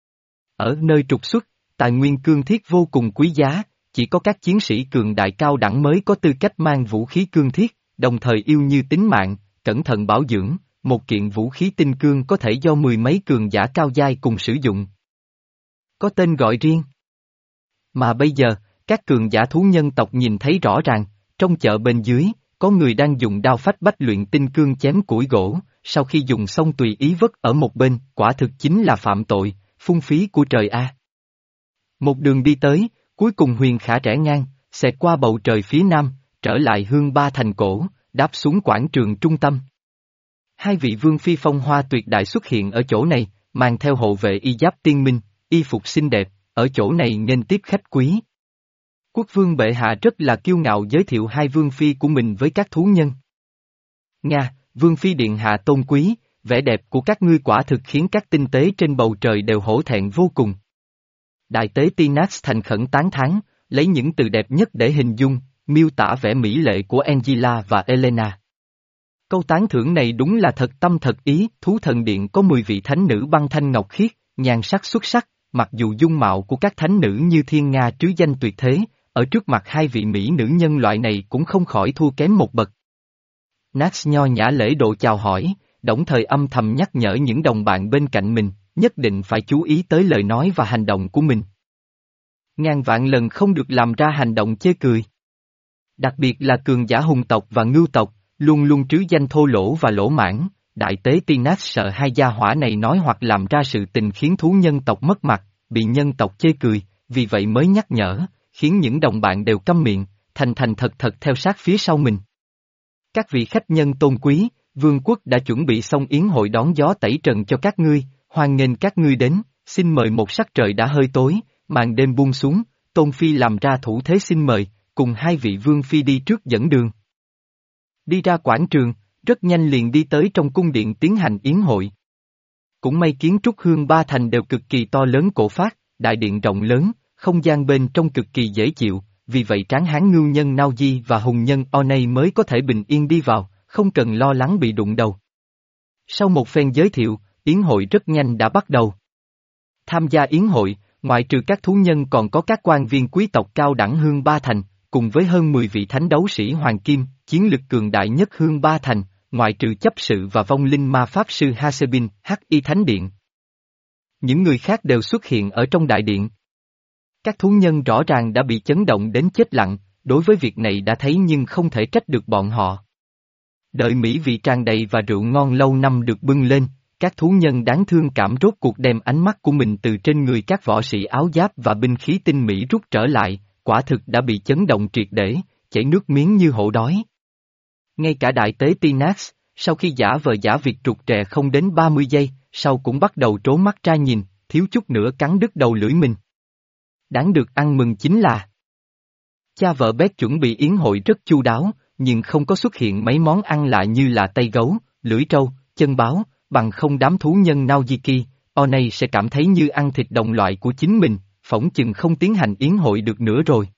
Ở nơi trục xuất, tài nguyên cương thiết vô cùng quý giá, chỉ có các chiến sĩ cường đại cao đẳng mới có tư cách mang vũ khí cương thiết, đồng thời yêu như tính mạng, cẩn thận bảo dưỡng, một kiện vũ khí tinh cương có thể do mười mấy cường giả cao giai cùng sử dụng. Có tên gọi riêng. Mà bây giờ, các cường giả thú nhân tộc nhìn thấy rõ ràng, trong chợ bên dưới, có người đang dùng đao phách bách luyện tinh cương chém củi gỗ, sau khi dùng xong tùy ý vứt ở một bên, quả thực chính là phạm tội, phung phí của trời a. Một đường đi tới, cuối cùng Huyền Khả rẽ ngang, xẹt qua bầu trời phía nam, trở lại Hương Ba Thành cổ, đáp xuống quảng trường trung tâm. Hai vị vương phi phong hoa tuyệt đại xuất hiện ở chỗ này, mang theo hộ vệ y giáp tiên minh, y phục xinh đẹp, ở chỗ này nghênh tiếp khách quý. Quốc vương bệ hạ rất là kiêu ngạo giới thiệu hai vương phi của mình với các thú nhân. Nga, vương phi điện hạ tôn quý, vẻ đẹp của các ngươi quả thực khiến các tinh tế trên bầu trời đều hổ thẹn vô cùng. Đại tế Tinax thành khẩn tán thán, lấy những từ đẹp nhất để hình dung, miêu tả vẻ mỹ lệ của Angela và Elena. Câu tán thưởng này đúng là thật tâm thật ý, thú thần điện có mười vị thánh nữ băng thanh ngọc khiết, nhan sắc xuất sắc, mặc dù dung mạo của các thánh nữ như thiên nga trứ danh tuyệt thế, ở trước mặt hai vị mỹ nữ nhân loại này cũng không khỏi thua kém một bậc. Nax nho nhã lễ độ chào hỏi, đồng thời âm thầm nhắc nhở những đồng bạn bên cạnh mình, nhất định phải chú ý tới lời nói và hành động của mình. Ngàn vạn lần không được làm ra hành động chê cười. Đặc biệt là cường giả hùng tộc và ngưu tộc, luôn luôn trứ danh thô lỗ và lỗ mãn, đại tế Tinax sợ hai gia hỏa này nói hoặc làm ra sự tình khiến thú nhân tộc mất mặt, bị nhân tộc chê cười, vì vậy mới nhắc nhở, khiến những đồng bạn đều câm miệng, thành thành thật thật theo sát phía sau mình. Các vị khách nhân tôn quý, vương quốc đã chuẩn bị xong yến hội đón gió tẩy trần cho các ngươi, hoan nghênh các ngươi đến, xin mời. Một sắc trời đã hơi tối, màn đêm buông xuống, Tôn Phi làm ra thủ thế xin mời, cùng hai vị vương phi đi trước dẫn đường. Đi ra quảng trường, rất nhanh liền đi tới trong cung điện tiến hành yến hội. Cũng may kiến trúc Hương Ba Thành đều cực kỳ to lớn cổ phác, đại điện rộng lớn, không gian bên trong cực kỳ dễ chịu, vì vậy tráng hán ngưu nhân Nao Di và hùng nhân Onay mới có thể bình yên đi vào, không cần lo lắng bị đụng đầu. Sau một phen giới thiệu, yến hội rất nhanh đã bắt đầu. Tham gia yến hội, ngoại trừ các thú nhân còn có các quan viên quý tộc cao đẳng Hương Ba Thành, cùng với hơn mười vị thánh đấu sĩ hoàng kim, chiến lực cường đại nhất Hương Ba Thành, ngoại trừ chấp sự và vong linh ma pháp sư Hasebin, Hắc Y Thánh Điện. Những người khác đều xuất hiện ở trong đại điện. Các thú nhân rõ ràng đã bị chấn động đến chết lặng, đối với việc này đã thấy nhưng không thể trách được bọn họ. Đợi mỹ vị tràn đầy và rượu ngon lâu năm được bưng lên, các thú nhân đáng thương cảm rốt cuộc đem ánh mắt của mình từ trên người các võ sĩ áo giáp và binh khí tinh mỹ rút trở lại, quả thực đã bị chấn động triệt để, chảy nước miếng như hổ đói. Ngay cả đại tế Tinax, sau khi giả vờ giả việc trục trè không đến ba mươi giây, sau cũng bắt đầu trố mắt ra nhìn, thiếu chút nữa cắn đứt đầu lưỡi mình. Đáng được ăn mừng chính là cha vợ Bét chuẩn bị yến hội rất chu đáo, nhưng không có xuất hiện mấy món ăn lạ như là tay gấu, lưỡi trâu, chân báo, bằng không đám thú nhân Naojiki, Onay sẽ cảm thấy như ăn thịt đồng loại của chính mình, phỏng chừng không tiến hành yến hội được nữa rồi.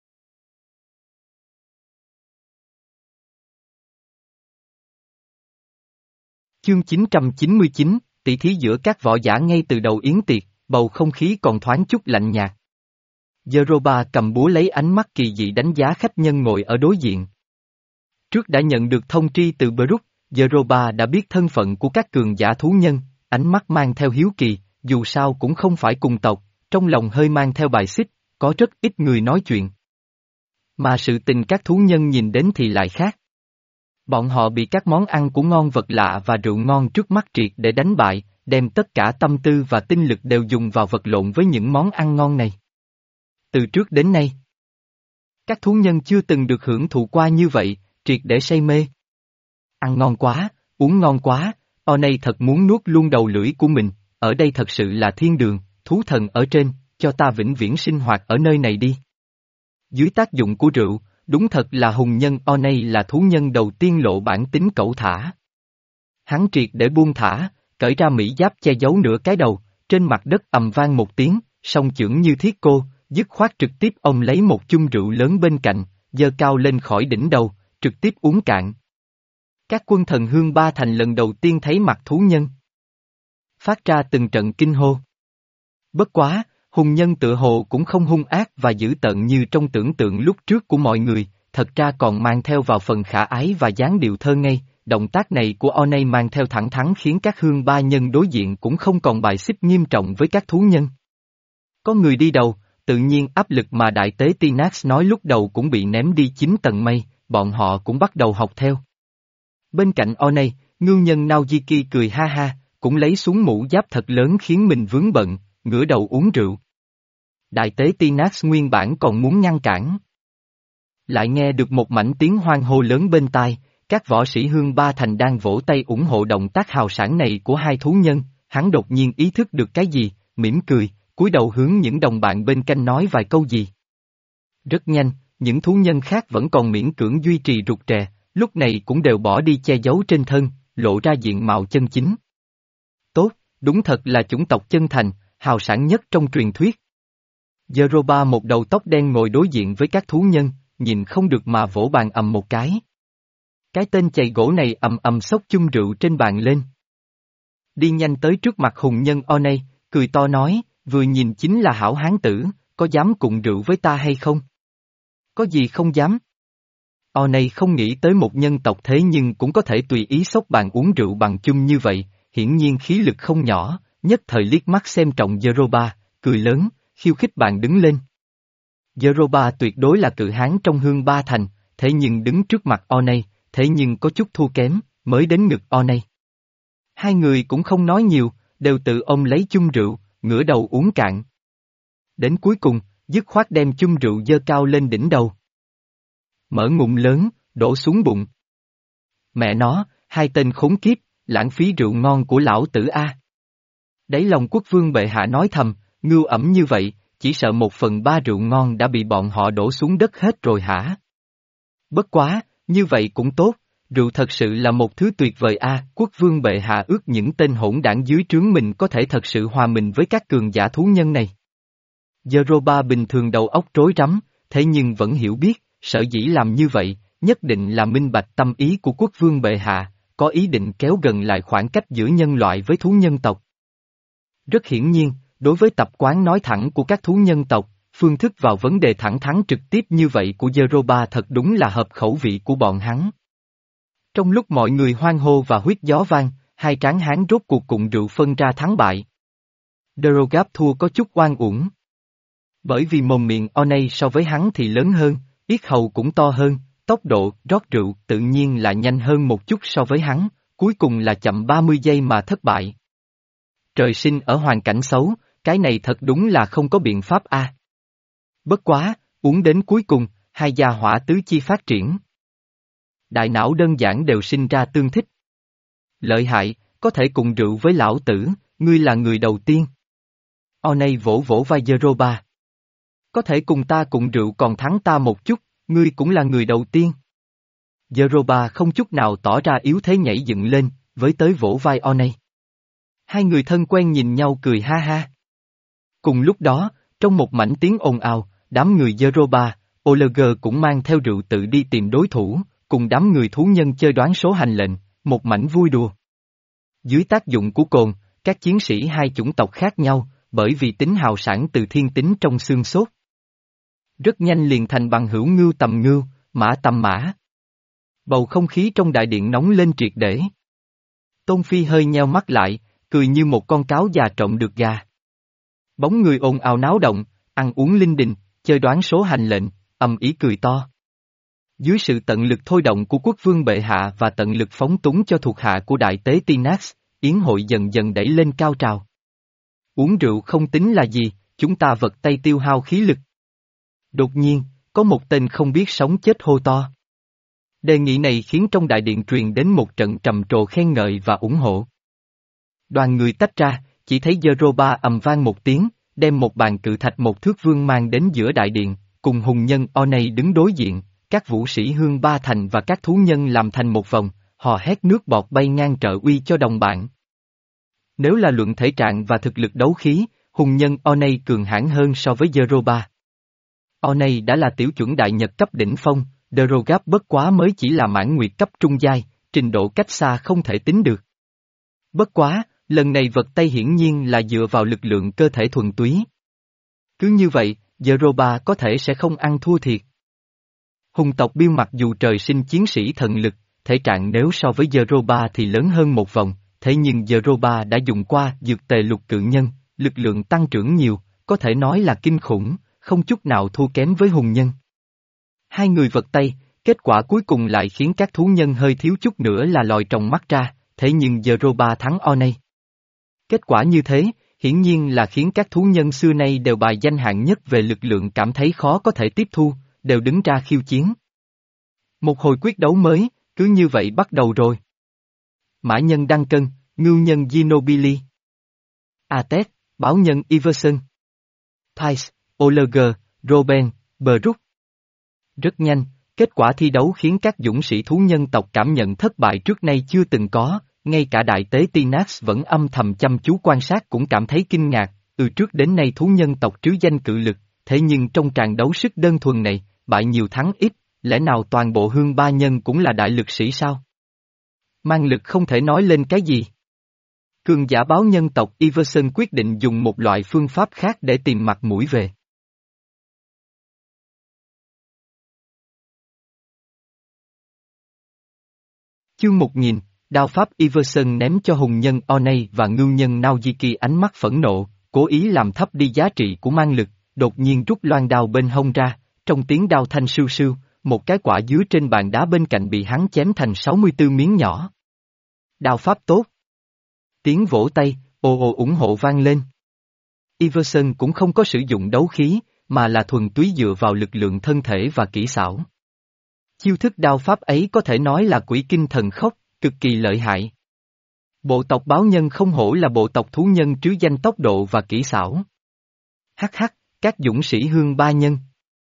Chương chín trăm chín mươi chín, tỷ thí giữa các võ giả. Ngay từ đầu yến tiệc, bầu không khí còn thoáng chút lạnh nhạt. Yeroba cầm búa lấy ánh mắt kỳ dị đánh giá khách nhân ngồi ở đối diện. Trước đã nhận được thông tri từ Brook, Yeroba đã biết thân phận của các cường giả thú nhân, ánh mắt mang theo hiếu kỳ, dù sao cũng không phải cùng tộc, trong lòng hơi mang theo bài xích, có rất ít người nói chuyện. Mà sự tình các thú nhân nhìn đến thì lại khác. Bọn họ bị các món ăn của ngon vật lạ và rượu ngon trước mắt triệt để đánh bại, đem tất cả tâm tư và tinh lực đều dùng vào vật lộn với những món ăn ngon này. Từ trước đến nay, các thú nhân chưa từng được hưởng thụ qua như vậy, triệt để say mê. Ăn ngon quá, uống ngon quá, Onay thật muốn nuốt luôn đầu lưỡi của mình, ở đây thật sự là thiên đường, thú thần ở trên, cho ta vĩnh viễn sinh hoạt ở nơi này đi. Dưới tác dụng của rượu, đúng thật là hùng nhân Onay là thú nhân đầu tiên lộ bản tính cẩu thả. Hắn triệt để buông thả, cởi ra mỹ giáp che giấu nửa cái đầu, trên mặt đất ầm vang một tiếng, song chưởng như thiết cô, dứt khoát trực tiếp ông lấy một chung rượu lớn bên cạnh, giơ cao lên khỏi đỉnh đầu, trực tiếp uống cạn. Các quân thần hương ba thành lần đầu tiên thấy mặt thú nhân. Phát ra từng trận kinh hô. Bất quá, hùng nhân tựa hồ cũng không hung ác và dữ tợn như trong tưởng tượng lúc trước của mọi người, thật ra còn mang theo vào phần khả ái và dáng điệu thơ ngây. Động tác này của Onay mang theo thẳng thắn khiến các hương ba nhân đối diện cũng không còn bài xích nghiêm trọng với các thú nhân. Có người đi đầu, tự nhiên áp lực mà đại tế Tinax nói lúc đầu cũng bị ném đi chín tầng mây, bọn họ cũng bắt đầu học theo. Bên cạnh Onay, ngưu nhân Naojiki cười ha ha, cũng lấy xuống mũ giáp thật lớn khiến mình vướng bận, ngửa đầu uống rượu. Đại tế Tinax nguyên bản còn muốn ngăn cản. Lại nghe được một mảnh tiếng hoan hô lớn bên tai. Các võ sĩ hương ba thành đang vỗ tay ủng hộ động tác hào sảng này của hai thú nhân, hắn đột nhiên ý thức được cái gì, mỉm cười, cúi đầu hướng những đồng bạn bên cạnh nói vài câu gì. Rất nhanh, những thú nhân khác vẫn còn miễn cưỡng duy trì rụt rè, lúc này cũng đều bỏ đi che giấu trên thân, lộ ra diện mạo chân chính. Tốt, đúng thật là chủng tộc chân thành, hào sảng nhất trong truyền thuyết. Yoruba một đầu tóc đen ngồi đối diện với các thú nhân, nhìn không được mà vỗ bàn ầm một cái. Cái tên chày gỗ này ầm ầm xốc chung rượu trên bàn lên. Đi nhanh tới trước mặt hùng nhân Onay, cười to nói, vừa nhìn chính là hảo hán tử, có dám cùng rượu với ta hay không? Có gì không dám? Onay không nghĩ tới một nhân tộc thế nhưng cũng có thể tùy ý xốc bàn uống rượu bằng chung như vậy, hiển nhiên khí lực không nhỏ, nhất thời liếc mắt xem trọng Yoruba, cười lớn, khiêu khích bạn đứng lên. Yoruba tuyệt đối là cự hán trong hương ba thành, thế nhưng đứng trước mặt Onay, thế nhưng có chút thua kém, mới đến ngực Onay. Hai người cũng không nói nhiều, đều tự ông lấy chung rượu, ngửa đầu uống cạn. Đến cuối cùng, dứt khoát đem chung rượu dơ cao lên đỉnh đầu. Mở ngụm lớn, đổ xuống bụng. Mẹ nó, hai tên khốn kiếp, lãng phí rượu ngon của lão tử A. Đáy lòng quốc vương bệ hạ nói thầm, ngưu ẩm như vậy, chỉ sợ một phần ba rượu ngon đã bị bọn họ đổ xuống đất hết rồi hả? Bất quá, như vậy cũng tốt, rượu thật sự là một thứ tuyệt vời a. Quốc vương bệ hạ ước những tên hỗn đảng dưới trướng mình có thể thật sự hòa mình với các cường giả thú nhân này. Yoruba bình thường đầu óc rối rắm, thế nhưng vẫn hiểu biết, sở dĩ làm như vậy, nhất định là minh bạch tâm ý của quốc vương bệ hạ, có ý định kéo gần lại khoảng cách giữa nhân loại với thú nhân tộc. Rất hiển nhiên, đối với tập quán nói thẳng của các thú nhân tộc, phương thức vào vấn đề thẳng thắn trực tiếp như vậy của Yoruba thật đúng là hợp khẩu vị của bọn hắn. Trong lúc mọi người hoan hô và huyết gió vang, hai tráng hán rốt cuộc cùng rượu phân ra thắng bại. Dorogap thua có chút oan uổng. Bởi vì mồm miệng Onay so với hắn thì lớn hơn, yết hầu cũng to hơn, tốc độ rót rượu tự nhiên là nhanh hơn một chút so với hắn, cuối cùng là chậm ba mươi giây mà thất bại. Trời sinh ở hoàn cảnh xấu, cái này thật đúng là không có biện pháp a. Bất quá, uống đến cuối cùng, hai gia hỏa tứ chi phát triển. Đại não đơn giản đều sinh ra tương thích. Lợi hại, có thể cùng rượu với lão tử, ngươi là người đầu tiên. Onay vỗ vỗ vai Yoruba. Có thể cùng ta cùng rượu còn thắng ta một chút, ngươi cũng là người đầu tiên. Yoruba không chút nào tỏ ra yếu thế nhảy dựng lên, với tới vỗ vai Onay. Hai người thân quen nhìn nhau cười ha ha. Cùng lúc đó, trong một mảnh tiếng ồn ào, đám người Yoruba, Oleger cũng mang theo rượu tự đi tìm đối thủ, cùng đám người thú nhân chơi đoán số hành lệnh, một mảnh vui đùa. Dưới tác dụng của cồn, các chiến sĩ hai chủng tộc khác nhau, bởi vì tính hào sản từ thiên tính trong xương sốt. Rất nhanh liền thành bằng hữu ngưu tầm ngưu, mã tầm mã. Bầu không khí trong đại điện nóng lên triệt để. Tôn Phi hơi nheo mắt lại, cười như một con cáo già trộm được gà. Bóng người ồn ào náo động, ăn uống linh đình, chơi đoán số hành lệnh, ầm ĩ cười to. Dưới sự tận lực thôi động của quốc vương bệ hạ và tận lực phóng túng cho thuộc hạ của đại tế Tinax, yến hội dần dần đẩy lên cao trào. Uống rượu không tính là gì, chúng ta vật tay tiêu hao khí lực. Đột nhiên, có một tên không biết sống chết hô to. Đề nghị này khiến trong đại điện truyền đến một trận trầm trồ khen ngợi và ủng hộ. Đoàn người tách ra, chỉ thấy Yoruba ầm vang một tiếng, đem một bàn cự thạch một thước vương mang đến giữa đại điện, cùng hùng nhân Onay đứng đối diện, các vũ sĩ hương ba thành và các thú nhân làm thành một vòng, hò hét nước bọt bay ngang trợ uy cho đồng bạn. Nếu là luận thể trạng và thực lực đấu khí, hùng nhân Onei cường hãn hơn so với Zeroba. Onei đã là tiểu chuẩn đại nhật cấp đỉnh phong, Drogap bất quá mới chỉ là mãn nguyệt cấp trung giai, trình độ cách xa không thể tính được. Bất quá, lần này vật tay hiển nhiên là dựa vào lực lượng cơ thể thuần túy. Cứ như vậy, Zeroba có thể sẽ không ăn thua thiệt. Hùng tộc Bill mặc dù trời sinh chiến sĩ thần lực, thể trạng nếu so với Zeroba thì lớn hơn một vòng, thế nhưng Zeroba đã dùng qua dược tề lục cự nhân, lực lượng tăng trưởng nhiều, có thể nói là kinh khủng, không chút nào thua kém với hùng nhân. Hai người vật tay, kết quả cuối cùng lại khiến các thú nhân hơi thiếu chút nữa là lòi tròng mắt ra, thế nhưng Zeroba thắng Onei. Kết quả như thế, hiển nhiên là khiến các thú nhân xưa nay đều bài danh hạng nhất về lực lượng cảm thấy khó có thể tiếp thu, đều đứng ra khiêu chiến. Một hồi quyết đấu mới, cứ như vậy bắt đầu rồi. Mã nhân Duncan, ngưu nhân Ginobili, Atet, báo nhân Iverson, Thais, Oleger, Robben, Brook. Rất nhanh, kết quả thi đấu khiến các dũng sĩ thú nhân tộc cảm nhận thất bại trước nay chưa từng có, ngay cả đại tế Tinax vẫn âm thầm chăm chú quan sát cũng cảm thấy kinh ngạc, từ trước đến nay thú nhân tộc trứ danh cự lực, thế nhưng trong tràng đấu sức đơn thuần này, bại nhiều thắng ít, lẽ nào toàn bộ hương ba nhân cũng là đại lực sĩ sao? Mang lực không thể nói lên cái gì. Cường giả báo nhân tộc Iverson quyết định dùng một loại phương pháp khác để tìm mặt mũi về. Chương một nghìn, đao pháp Iverson ném cho hùng nhân Onei và ngưu nhân Naojiki ánh mắt phẫn nộ, cố ý làm thấp đi giá trị của mang lực, đột nhiên rút loan đao bên hông ra, trong tiếng đao thanh sưu sưu, một cái quả dứa trên bàn đá bên cạnh bị hắn chém thành sáu mươi tư miếng nhỏ. Đao pháp tốt. Tiếng vỗ tay, ồ ồ ủng hộ vang lên. Iverson cũng không có sử dụng đấu khí, mà là thuần túy dựa vào lực lượng thân thể và kỹ xảo. Chiêu thức đao pháp ấy có thể nói là quỷ kinh thần khốc, cực kỳ lợi hại. Bộ tộc báo nhân không hổ là bộ tộc thú nhân trứ danh tốc độ và kỹ xảo. Hắc hắc, các dũng sĩ hương ba nhân.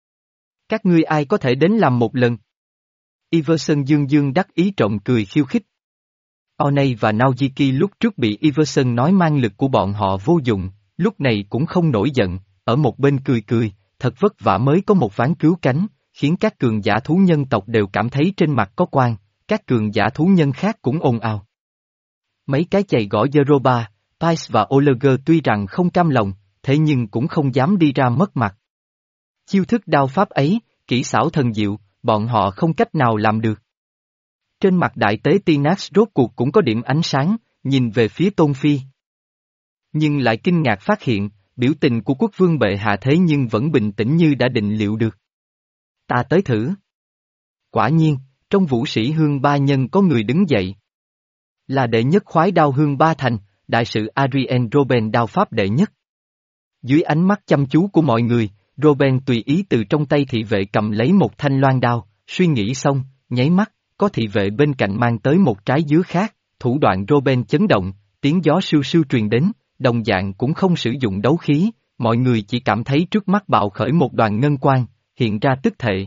Các ngươi ai có thể đến làm một lần? Iverson dương dương đắc ý trộm cười khiêu khích. Onei và Naojiki lúc trước bị Iverson nói mang lực của bọn họ vô dụng, lúc này cũng không nổi giận, ở một bên cười cười, thật vất vả mới có một ván cứu cánh, khiến các cường giả thú nhân tộc đều cảm thấy trên mặt có quang, các cường giả thú nhân khác cũng ồn ào. Mấy cái chày gõ Zeroba, Thais và Oleger tuy rằng không cam lòng, thế nhưng cũng không dám đi ra mất mặt. Chiêu thức đao pháp ấy, kỹ xảo thần diệu, bọn họ không cách nào làm được. Trên mặt đại tế Tinax rốt cuộc cũng có điểm ánh sáng, nhìn về phía Tôn Phi. Nhưng lại kinh ngạc phát hiện, biểu tình của quốc vương bệ hạ thế nhưng vẫn bình tĩnh như đã định liệu được. Ta tới thử. Quả nhiên, trong vũ sĩ hương ba nhân có người đứng dậy. Là đệ nhất khoái đao hương ba thành, đại sự Adrien Robben đao pháp đệ nhất. Dưới ánh mắt chăm chú của mọi người, Robben tùy ý từ trong tay thị vệ cầm lấy một thanh loan đao, suy nghĩ xong, nháy mắt, có thị vệ bên cạnh mang tới một trái dứa khác, thủ đoạn Robben chấn động, tiếng gió sưu sưu truyền đến, đồng dạng cũng không sử dụng đấu khí, mọi người chỉ cảm thấy trước mắt bạo khởi một đoàn ngân quang, hiện ra tức thệ.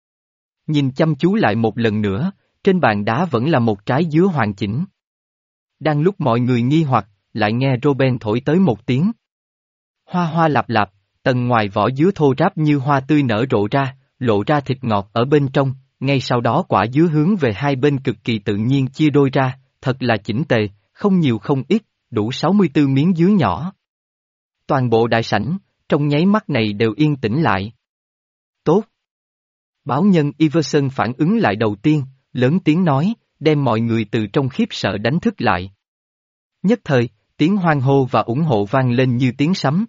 Nhìn chăm chú lại một lần nữa, trên bàn đá vẫn là một trái dứa hoàn chỉnh. Đang lúc mọi người nghi hoặc, lại nghe Robben thổi tới một tiếng. Hoa hoa lạp lạp, tầng ngoài vỏ dứa thô ráp như hoa tươi nở rộ ra, lộ ra thịt ngọt ở bên trong, ngay sau đó quả dứa hướng về hai bên cực kỳ tự nhiên chia đôi ra, thật là chỉnh tề, không nhiều không ít, đủ sáu mươi tư miếng dứa nhỏ. Toàn bộ đại sảnh, trong nháy mắt này đều yên tĩnh lại. Tốt. Báo nhân Iverson phản ứng lại đầu tiên, lớn tiếng nói, đem mọi người từ trong khiếp sợ đánh thức lại. Nhất thời, tiếng hoan hô và ủng hộ vang lên như tiếng sấm.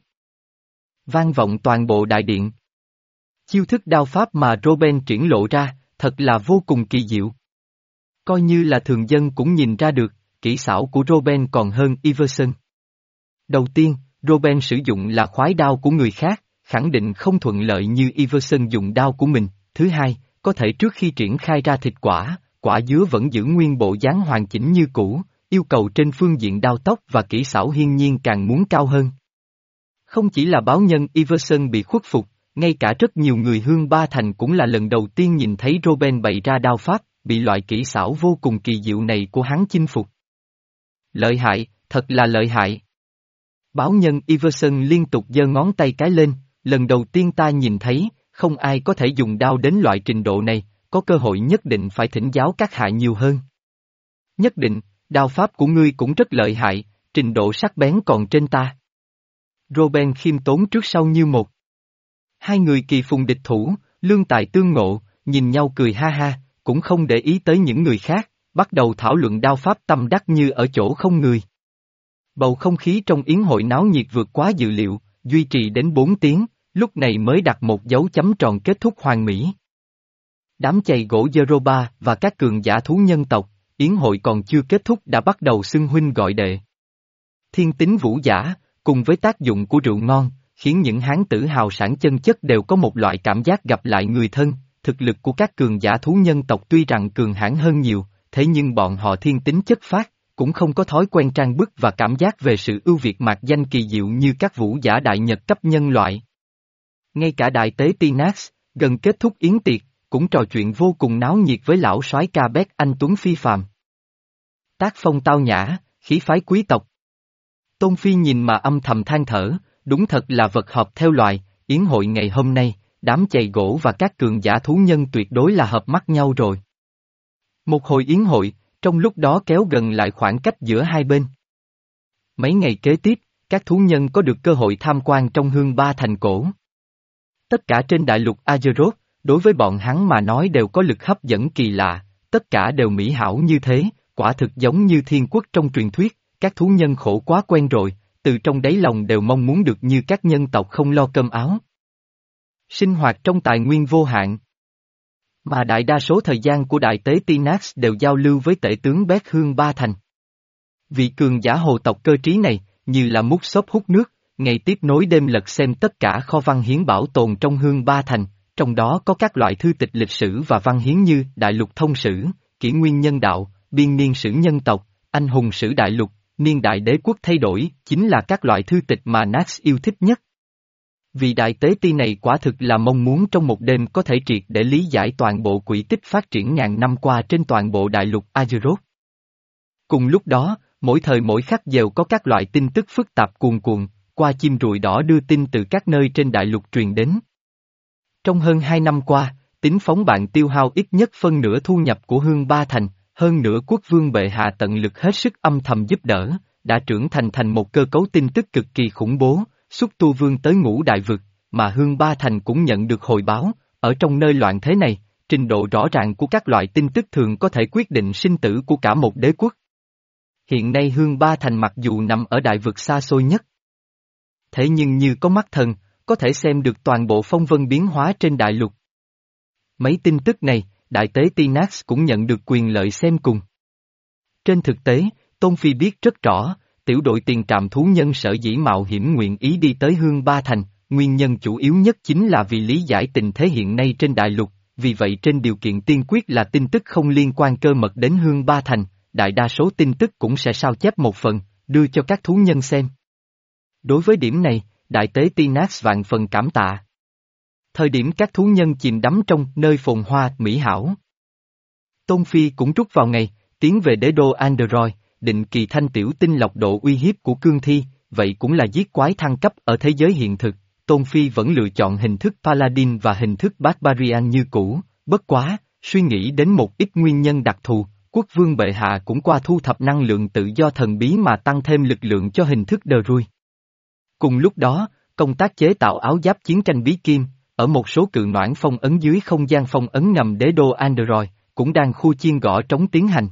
Vang vọng toàn bộ đại điện. Chiêu thức đao pháp mà Robben triển lộ ra, thật là vô cùng kỳ diệu. Coi như là thường dân cũng nhìn ra được, kỹ xảo của Robben còn hơn Iverson. Đầu tiên, Robben sử dụng là khoái đao của người khác, khẳng định không thuận lợi như Iverson dùng đao của mình. Thứ hai, có thể trước khi triển khai ra thịt quả, quả dứa vẫn giữ nguyên bộ dáng hoàn chỉnh như cũ, yêu cầu trên phương diện đao tốc và kỹ xảo hiên nhiên càng muốn cao hơn. Không chỉ là báo nhân Iverson bị khuất phục, ngay cả rất nhiều người hương ba thành cũng là lần đầu tiên nhìn thấy Robben bày ra đao pháp, bị loại kỹ xảo vô cùng kỳ diệu này của hắn chinh phục. Lợi hại, thật là lợi hại. Báo nhân Iverson liên tục giơ ngón tay cái lên, lần đầu tiên ta nhìn thấy, không ai có thể dùng đao đến loại trình độ này, có cơ hội nhất định phải thỉnh giáo các hạ nhiều hơn. Nhất định, đao pháp của ngươi cũng rất lợi hại, trình độ sắc bén còn trên ta. Robert khiêm tốn trước sau như một. Hai người kỳ phùng địch thủ, lương tài tương ngộ, nhìn nhau cười ha ha, cũng không để ý tới những người khác, bắt đầu thảo luận đao pháp tâm đắc như ở chỗ không người. Bầu không khí trong yến hội náo nhiệt vượt quá dự liệu, duy trì đến bốn tiếng, lúc này mới đặt một dấu chấm tròn kết thúc hoàn mỹ. Đám chày gỗ Yoruba và các cường giả thú nhân tộc, yến hội còn chưa kết thúc đã bắt đầu xưng huynh gọi đệ. Thiên tính vũ giả, cùng với tác dụng của rượu ngon, khiến những hán tử hào sản chân chất đều có một loại cảm giác gặp lại người thân, thực lực của các cường giả thú nhân tộc tuy rằng cường hãn hơn nhiều, thế nhưng bọn họ thiên tính chất phác, cũng không có thói quen trang bức và cảm giác về sự ưu việt mạc danh kỳ diệu như các vũ giả đại nhật cấp nhân loại. Ngay cả đại tế Tinax, gần kết thúc yến tiệc, cũng trò chuyện vô cùng náo nhiệt với lão soái ca bét anh Tuấn phi phàm. Tác phong tao nhã, khí phái quý tộc. Tôn Phi nhìn mà âm thầm than thở, đúng thật là vật hợp theo loài, yến hội ngày hôm nay, đám chày gỗ và các cường giả thú nhân tuyệt đối là hợp mắt nhau rồi. Một hồi yến hội, trong lúc đó kéo gần lại khoảng cách giữa hai bên. Mấy ngày kế tiếp, các thú nhân có được cơ hội tham quan trong hương ba thành cổ. Tất cả trên đại lục Azeroth, đối với bọn hắn mà nói đều có lực hấp dẫn kỳ lạ, tất cả đều mỹ hảo như thế, quả thực giống như thiên quốc trong truyền thuyết, các thú nhân khổ quá quen rồi, từ trong đáy lòng đều mong muốn được như các nhân tộc không lo cơm áo. Sinh hoạt trong tài nguyên vô hạn. Mà đại đa số thời gian của đại tế Tinax đều giao lưu với tể tướng Bét Hương Ba Thành. Vị cường giả hồ tộc cơ trí này, như là mút xốp hút nước, ngày tiếp nối đêm lật xem tất cả kho văn hiến bảo tồn trong Hương Ba Thành, trong đó có các loại thư tịch lịch sử và văn hiến như Đại lục thông sử, Kỷ nguyên nhân đạo, Biên niên sử nhân tộc, Anh hùng sử đại lục, Niên đại đế quốc thay đổi, chính là các loại thư tịch mà Nax yêu thích nhất. Vị đại tế ti này quả thực là mong muốn trong một đêm có thể triệt để lý giải toàn bộ quỹ tích phát triển ngàn năm qua trên toàn bộ đại lục Azeroth. Cùng lúc đó, mỗi thời mỗi khắc đều có các loại tin tức phức tạp cuồn cuộn, qua chim ruồi đỏ đưa tin từ các nơi trên đại lục truyền đến. Trong hơn hai năm qua, tính phóng bạn tiêu hao ít nhất phân nửa thu nhập của Hương Ba Thành, hơn nữa quốc vương bệ hạ tận lực hết sức âm thầm giúp đỡ, đã trưởng thành thành một cơ cấu tin tức cực kỳ khủng bố, xúc tu vương tới ngũ đại vực, mà Hương Ba Thành cũng nhận được hồi báo, ở trong nơi loạn thế này, trình độ rõ ràng của các loại tin tức thường có thể quyết định sinh tử của cả một đế quốc. Hiện nay Hương Ba Thành mặc dù nằm ở đại vực xa xôi nhất, thế nhưng như có mắt thần, có thể xem được toàn bộ phong vân biến hóa trên đại lục. Mấy tin tức này, đại tế Tinax cũng nhận được quyền lợi xem cùng. Trên thực tế, Tôn Phi biết rất rõ, tiểu đội tiền trạm thú nhân sở dĩ mạo hiểm nguyện ý đi tới Hương Ba Thành, nguyên nhân chủ yếu nhất chính là vì lý giải tình thế hiện nay trên đại lục, vì vậy trên điều kiện tiên quyết là tin tức không liên quan cơ mật đến Hương Ba Thành, đại đa số tin tức cũng sẽ sao chép một phần, đưa cho các thú nhân xem. Đối với điểm này, đại tế Tinax vạn phần cảm tạ. Thời điểm các thú nhân chìm đắm trong nơi phồn hoa, mỹ hảo. Tôn Phi cũng rút vào ngày, tiến về đế đô Android, định kỳ thanh tiểu tinh lọc độ uy hiếp của cương thi, vậy cũng là giết quái thăng cấp ở thế giới hiện thực. Tôn Phi vẫn lựa chọn hình thức Paladin và hình thức Barbarian như cũ, bất quá, suy nghĩ đến một ít nguyên nhân đặc thù, quốc vương bệ hạ cũng qua thu thập năng lượng tự do thần bí mà tăng thêm lực lượng cho hình thức Druid. Cùng lúc đó, công tác chế tạo áo giáp chiến tranh bí kim, ở một số cự noãn phong ấn dưới không gian phong ấn ngầm đế đô Android, cũng đang khu chiên gõ trống tiến hành.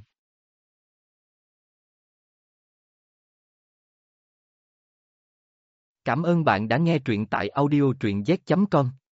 Cảm ơn bạn đã nghe truyện tại audio truyện z chấm com.